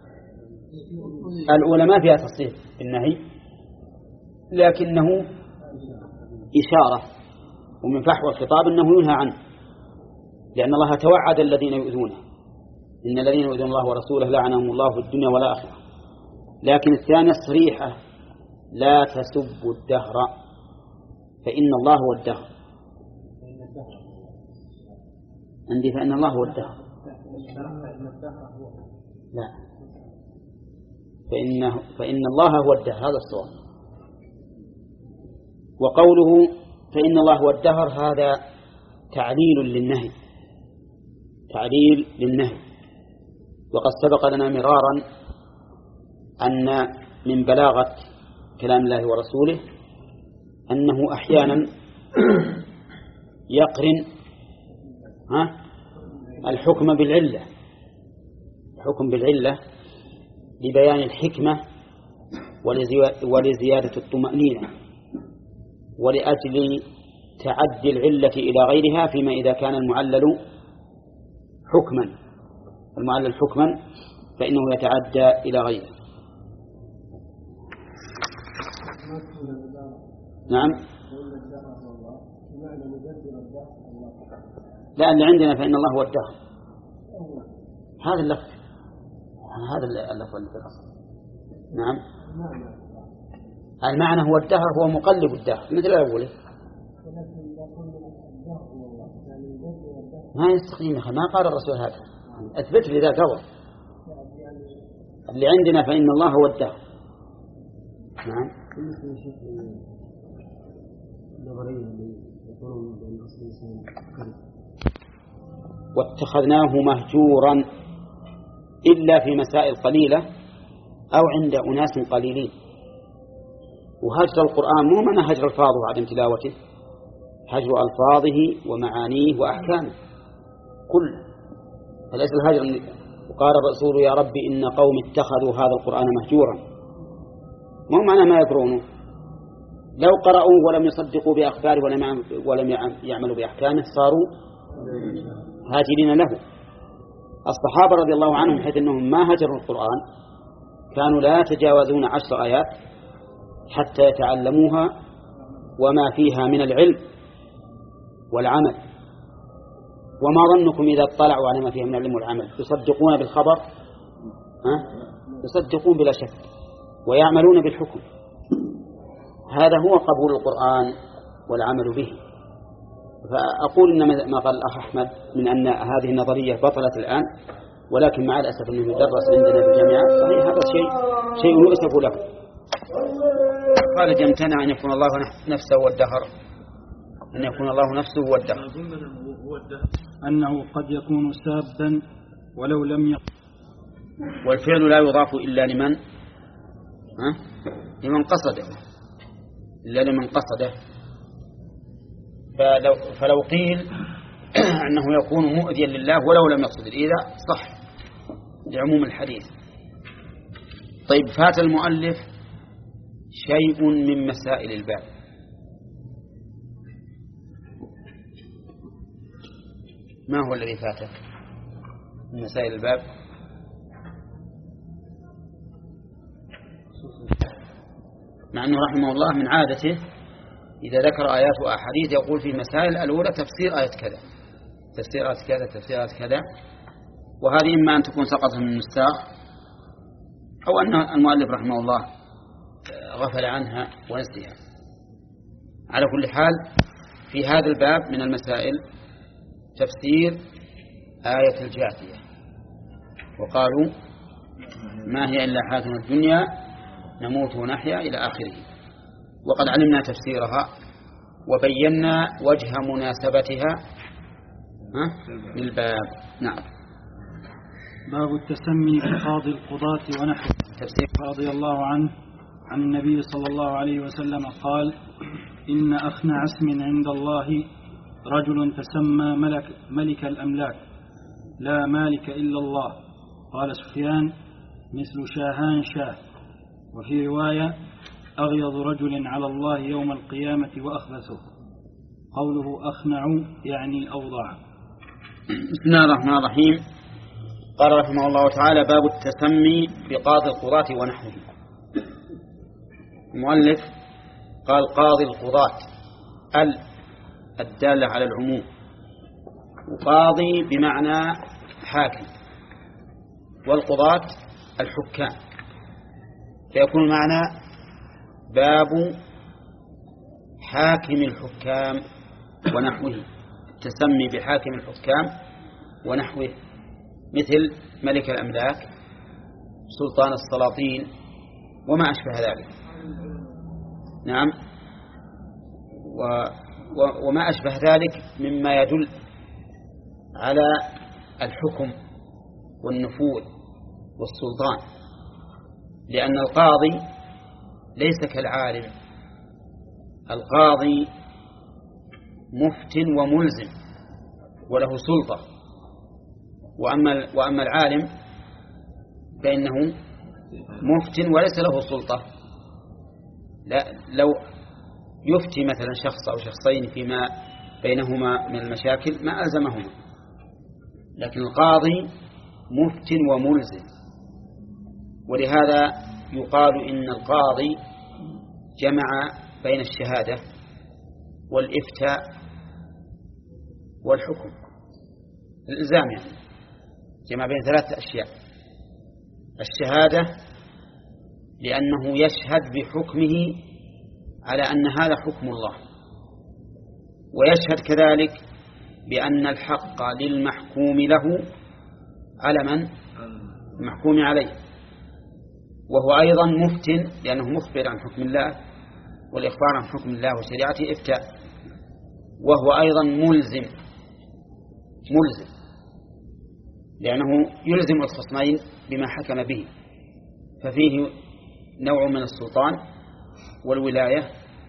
الأولى ما فيها تصريح بالنهي، لكنه إشارة ومن فحوى الخطاب أنه ينهى عنه، لأن الله توعد الذين يؤذونه إن الذين يؤذون الله ورسوله لعنهم الله في الدنيا والآخرة. لكن الثانية صريحة لا تسبوا الدهر فإن الله هو الدهر. عندي فإن الله هو الدهر. لا، فإنه فإن الله هو الدهر، هذا الصواب. وقوله فإن الله هو الدهر هذا تعليل للنهي، تعليل للنهي. وقد سبق لنا مرارا أن من بلاغة كلام الله ورسوله أنه أحيانا يقرن ها الحكم بالعلة، الحكم بالعلة لبيان الحكمة ولزيادة الطمأنينة ولأجل تعدي العلة إلى غيرها فيما إذا كان المعلل حكما، المعلل حكما فإنه يتعدى إلى غيره. نعم. لا، اللي عندنا فإن الله هو الدهر، هذا اللفظ، هذا اللفظ اللي في الأصل. نعم. المعنى هو الدهر، هو مقلب الدهر مثل الأول. ما يستقيم، ما قال الرسول هذا، أثبت لي ذا قول. اللي عندنا فإن الله هو الدهر. نعم. واتخذناه مهجورا إلا في مسائل قليلة أو عند أناس قليلين. وهجر القرآن مو من هجر الفاظه وعدم تلاوته، هجر ألفاظه ومعانيه وأحكامه كله، فليس الهجر. وقال الرسول يا رب إن قوم اتخذوا هذا القرآن مهجورا، مو معنى ما يقرونه، لو قرأوه ولم يصدقوا بأخباره ولم يعملوا بأحكامه صاروا هاجرين له. الصحابة رضي الله عنهم حيث أنهم ما هجروا القرآن كانوا لا يتجاوزون عشر آيات حتى يتعلموها وما فيها من العلم والعمل. وما ظنكم إذا اطلعوا على ما فيها من العلم والعمل يصدقون بالخبر؟ ها؟ يصدقون بلا شك ويعملون بالحكم. هذا هو قبول القرآن والعمل به. فأقول إن ما قال الأخ أحمد من أن هذه النظرية بطلت الآن، ولكن مع الأسف أنه يدرس عندنا في الجامعات، صحيح هذا شيء شيء يؤسف له. قال يمتنع أن يكون الله نفسه والدهر، أن يكون الله نفسه والدهر، أنه قد يكون سابا ولو لم يقل. والفعل لا يضاف إلا لمن ها؟ لمن قصده، إلا لمن قصده. فلو, فلو قيل أنه يكون مؤذيا لله ولو لم يقصد الإيذاء صح لعموم الحديث. طيب، فات المؤلف شيء من مسائل الباب. ما هو الذي فاته من مسائل الباب؟ مع أنه رحمه الله من عادته إذا ذكر آيات وأحاديث يقول في مسائل الأولى تفسير آية كذا، تفسير آية كذا، تفسير آية كذا. وهذه إما أن تكون سقطت من النساخ أو أن المؤلف رحمه الله غفل عنها ونسيها. على كل حال في هذا الباب من المسائل تفسير آية الجاثية، وقالوا ما هي إلا حياتنا الدنيا نموت ونحيا إلى آخره. وقد علمنا تفسيرها وبينا وجه مناسبتها للباب. نعم. باب التسمي بقاضي القضاة ونحوه. تفسير رضي الله عنه عن النبي صلى الله عليه وسلم قال: إن أخنع اسم عند الله رجل تسمى ملك, ملك الأملاك لا مالك إلا الله. قال سفيان: مثل شاهان شاه. وفي رواية: أغيظ رجل على الله يوم القيامة وأخبثه. قوله أخنع يعني أوضع. بسم الله الرحمن الرحيم. قال رحمه الله تعالى: باب التسمي بقاضي القضاة ونحوه. المؤلف قال قاضي القضاة ال الدالة على العموم، وقاضي بمعنى حاكم، والقضاة الحكام، فيكون المعنى باب حاكم الحكام ونحوه، التسمي بحاكم الحكام ونحوه، مثل ملك الأملاك، سلطان السلاطين، وما أشبه ذلك. نعم، و و وما أشبه ذلك مما يدل على الحكم والنفوذ والسلطان، لأن القاضي ليس كالعالم، القاضي مفت وملزم وله سلطة، وأما وأما العالم فإنه مفت وليس له سلطة. لا، لو يفتي مثلا شخص أو شخصين فيما بينهما من المشاكل ما ألزمهما، لكن القاضي مفت وملزم، ولهذا يقال إن القاضي جمع بين الشهادة والإفتاء والحكم، الإلزام يعني جمع بين ثلاثة أشياء: الشهادة لأنه يشهد بحكمه على أن هذا حكم الله، ويشهد كذلك بأن الحق للمحكوم له على من؟ المحكوم عليه، وهو أيضا مفتن لأنه مخبر عن حكم الله، والإخبار عن حكم الله وشريعته إفتاء، وهو أيضا ملزم ملزم لأنه يلزم الخصمين بما حكم به، ففيه نوع من السلطان والولاية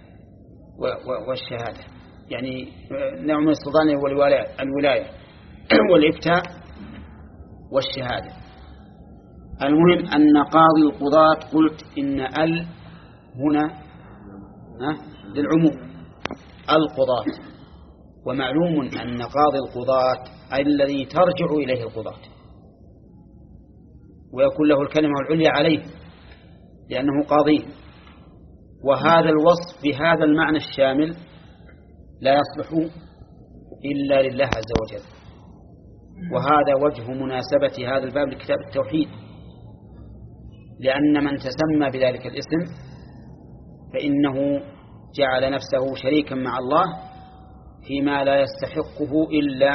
والشهادة، يعني نوع من السلطان والولاية والإفتاء والشهادة. المهم أن قاضي القضاة قلت إن ال هنا للعموم القضاة، ومعلوم أن قاضي القضاة الذي ترجع إليه القضاة ويكون له الكلمة العليا عليه لأنه قاضي، وهذا الوصف بهذا المعنى الشامل لا يصلح إلا لله عز وجل. وهذا وجه مناسبة هذا الباب لكتاب التوحيد، لأن من تسمى بذلك الاسم فإنه جعل نفسه شريكا مع الله فيما لا يستحقه إلا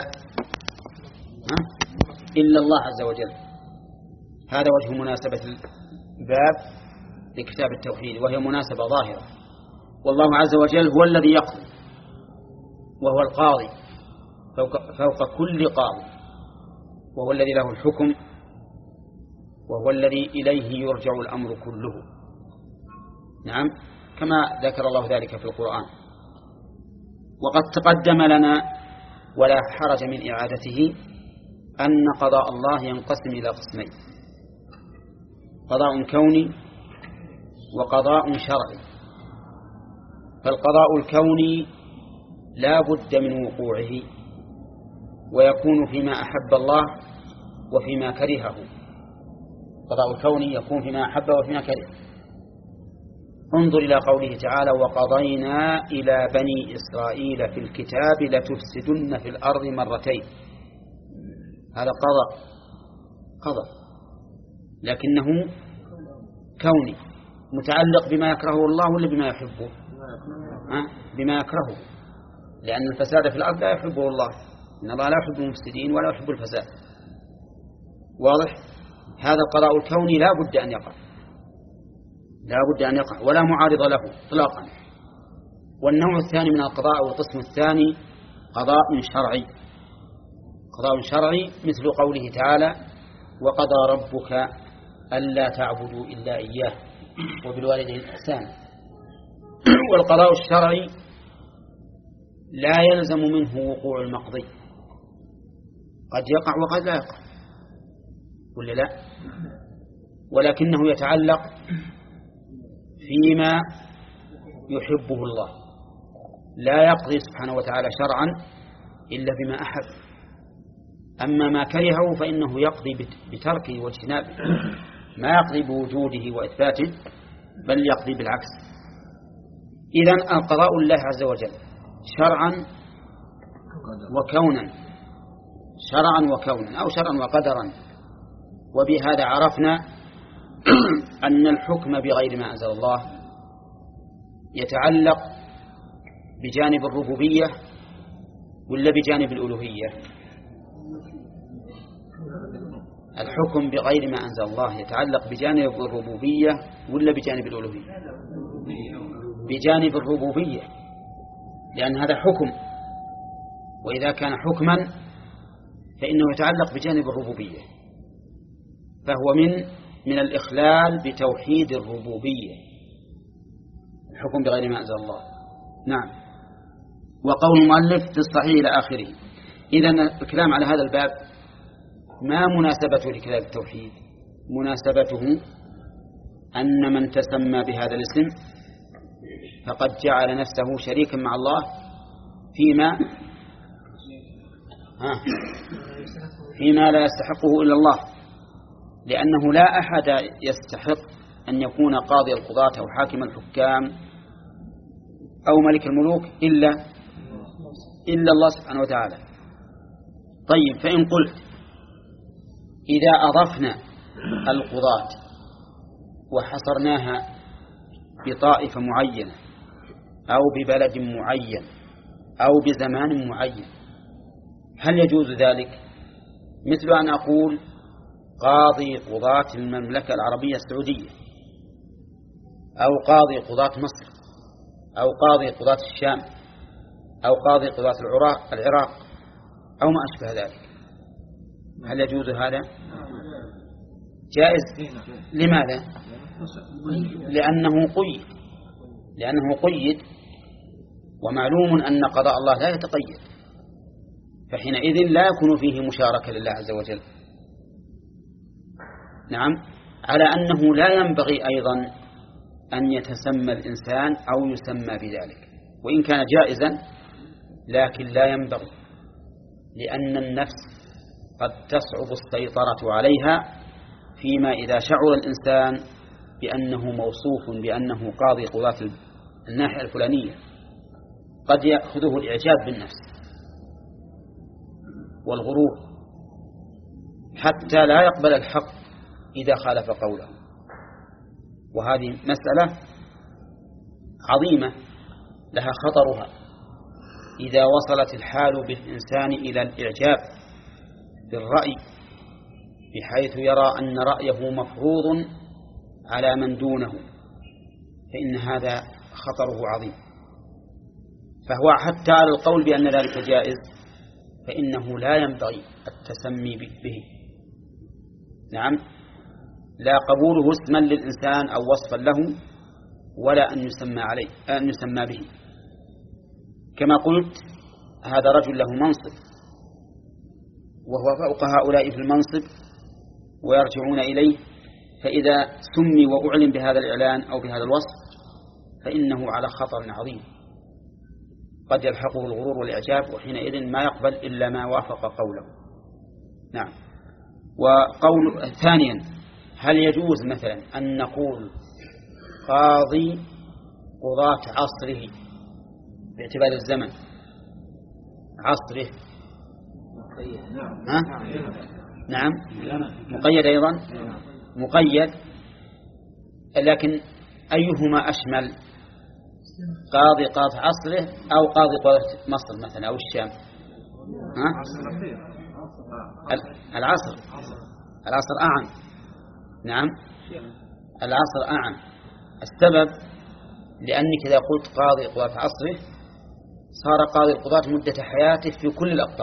إلا الله عز وجل. هذا وجه مناسبة الباب لكتاب التوحيد، وهي مناسبة ظاهرة. والله عز وجل هو الذي يقضي، وهو القاضي فوق, فوق كل قاضي، وهو الذي له الحكم، وهو الذي إليه يرجع الأمر كله. نعم، كما ذكر الله ذلك في القرآن. وقد تقدم لنا ولا حرج من إعادته أن قضاء الله ينقسم إلى قسمين: قضاء كوني وقضاء شرعي. فالقضاء الكوني لا بد من وقوعه، ويكون فيما أحب الله وفيما كرهه. القضاء الكوني يكون فيما أحب وفيما كرهه. انظر إلى قوله تعالى: وقضينا إلى بني إسرائيل في الكتاب لتفسدن في الأرض مرتين. هذا قضاء قضاء لكنه كوني، متعلق بما يكرهه الله ولا بما يحبه؟ أه؟ بما يكرهه، لأن الفساد في الأرض لا يحبه الله، إن الله لا يحب المفسدين ولا يحب الفساد. واضح؟ هذا القضاء الكوني لا بد أن يقع، لا بد أن يقع ولا معارض له إطلاقا. والنوع الثاني من القضاء أو القسم الثاني قضاء شرعي. قضاء شرعي مثل قوله تعالى: وقضى ربك ألا تعبدوا إلا إياه وبالوالدين إحسانا. والقضاء الشرعي لا يلزم منه وقوع المقضي، قد يقع وقد لا يقع، ولا لا؟ ولكنه يتعلق فيما يحبه الله، لا يقضي سبحانه وتعالى شرعا إلا بما أحب. أما ما كرهه فإنه يقضي بتركه واجتنابه، ما يقضي بوجوده وإثباته، بل يقضي بالعكس. إذن القضاء الله عز وجل شرعا وكونا، شرعا وكونا أو شرعا وقدرا. وبهذا عرفنا أن الحكم بغير ما أنزل الله يتعلق بجانب الربوبية ولا بجانب الألوهية؟ الحكم بغير ما أنزل الله يتعلق بجانب الربوبية ولا بجانب الألوهية؟ بجانب الربوبية، لأن هذا حكم، وإذا كان حكما فإنه يتعلق بجانب الربوبية، فهو من من الإخلال بتوحيد الربوبية، الحكم بغير ما أنزل الله. نعم. وقول المؤلف في الصحيح إلى آخره. إذن الكلام على هذا الباب ما مناسبته لكتاب التوحيد؟ مناسبته أن من تسمى بهذا الاسم فقد جعل نفسه شريكا مع الله فيما ها فيما لا يستحقه إلا الله، لأنه لا أحد يستحق أن يكون قاضي القضاة أو حاكم الحكام أو ملك الملوك إلا إلا الله سبحانه وتعالى. طيب، فإن قلت إذا أضفنا القضاة وحصرناها بطائفة معينة أو ببلد معين أو بزمان معين، هل يجوز ذلك؟ مثل أن أقول قاضي قضاة المملكة العربية السعودية، أو قاضي قضاة مصر، أو قاضي قضاة الشام، أو قاضي قضاة العراق، أو ما أشبه ذلك. هل يجوز هذا؟ جائز. لماذا؟ لأنه قيد لأنه قيد ومعلوم أن قضاء الله لا يتقيد، فحينئذ لا يكون فيه مشاركة لله عز وجل. نعم، على أنه لا ينبغي أيضا أن يتسمى الإنسان أو يسمى بذلك، وإن كان جائزا لكن لا ينبغي، لأن النفس قد تصعب السيطرة عليها فيما إذا شعر الإنسان بأنه موصوف بأنه قاضي قضاة الناحية الفلانية، قد يأخذه الإعجاب بالنفس والغرور حتى لا يقبل الحق إذا خالف قوله. وهذه مسألة عظيمة لها خطرها إذا وصلت الحال بالإنسان إلى الإعجاب بالرأي، بحيث يرى أن رأيه مفروض على من دونه، فإن هذا خطره عظيم. فهو حتى على القول بأن ذلك جائز فإنه لا ينبغي التسمي به. نعم، لا قبوله اسما للإنسان أو وصفا له، ولا أن يسمى عليه أن يسمى به. كما قلت، هذا رجل له منصب وهو فوق هؤلاء في المنصب ويرجعون إليه، فإذا سمي وأعلن بهذا الإعلان أو بهذا الوصف فإنه على خطر عظيم، قد يلحقه الغرور والإعجاب، وحينئذ ما يقبل إلا ما وافق قوله. نعم. وقول ثانيا، هل يجوز مثلا أن نقول قاضي قضاة عصره باعتبار الزمن عصره؟ ها؟ نعم، مقيد أيضا، مقيد، لكن أيهما أشمل، قاضي قاضي عصره أو قاضي قضاة مصر مثلا أو الشام؟ ها؟ العصر العصر أعم. نعم، العصر أعم. السبب لأنك إذا قلت قاضي قضاة عصره صار قاضي القضاة مدة حياته في كل الأقطار،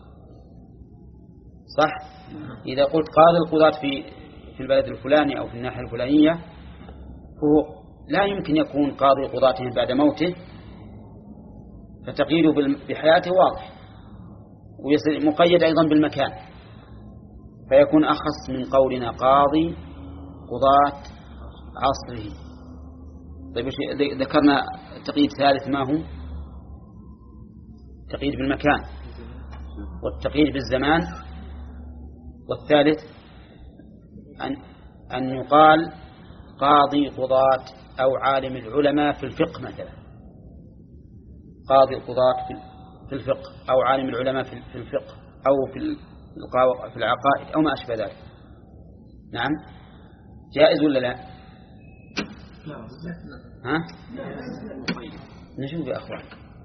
صح؟ إذا قلت قاضي القضاة في في البلد الفلاني أو في الناحية الفلانية فهو لا يمكن يكون قاضي قضاتهم بعد موته، فتقييده بحياته واضح، ويصير مقيد أيضا بالمكان، فيكون أخص من قولنا قاضي قضاة عصره. طيب، ذكرنا تقييد ثالث، ما هو؟ تقييد بالمكان والتقييد بالزمان، والثالث أن أن يقال قاضي قضاة أو عالم العلماء في الفقه مثلا، قاضي القضاة في الفقه أو عالم العلماء في الفقه أو في العقائد أو ما أشبه ذلك. نعم، جائز ولا لا؟ ها؟ نشوف يا أخوان.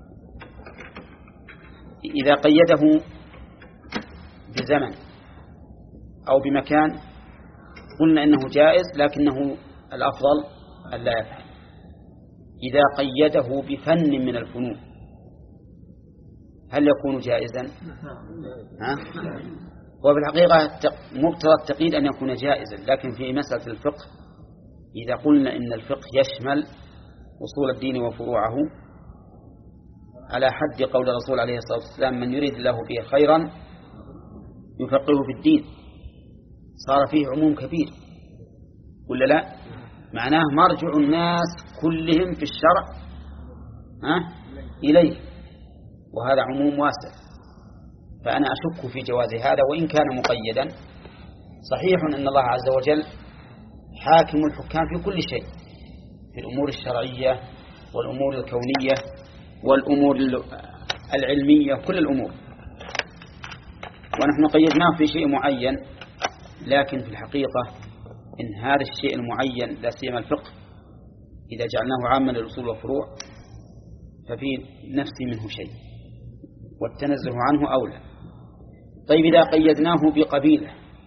إذا قيده بزمن أو بمكان قلنا إنه جائز، لكنه الأفضل أن لا يفعل. إذا قيده بفن من الفنون هل يكون جائزا؟ ها؟ وفي الحقيقة مقتضى التقييد أن يكون جائزا، لكن في مسألة الفقه إذا قلنا إن الفقه يشمل أصول الدين وفروعه على حد قول الرسول عليه الصلاة والسلام: من يريد الله به خيرا يفقهه في الدين، صار فيه عموم كبير ولا لا؟ معناه مرجع الناس كلهم في الشرع ها إليه، وهذا عموم واسع. فأنا أشك في جواز هذا وإن كان مقيدا. صحيح أن الله عز وجل حاكم الحكام في كل شيء، في الأمور الشرعية والأمور الكونية والأمور العلمية، كل الأمور، ونحن قيدناه في شيء معين. لكن في الحقيقة إن هذا الشيء المعين لا سيما الفقه إذا جعلناه عاما للأصول والفروع ففي نفسي منه شيء، والتنزه عنه أولى. طيب إذا قيدناه بقبيلة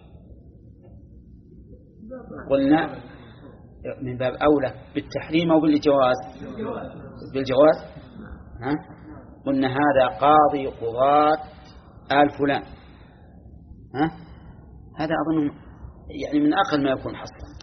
قلنا من باب أولى بالتحريم أو بالجواز؟ بالجواز. ها؟ قلنا هذا قاضي قضاة آل فلان، ها؟ هذا أظن يعني من أقل ما يكون حصرا.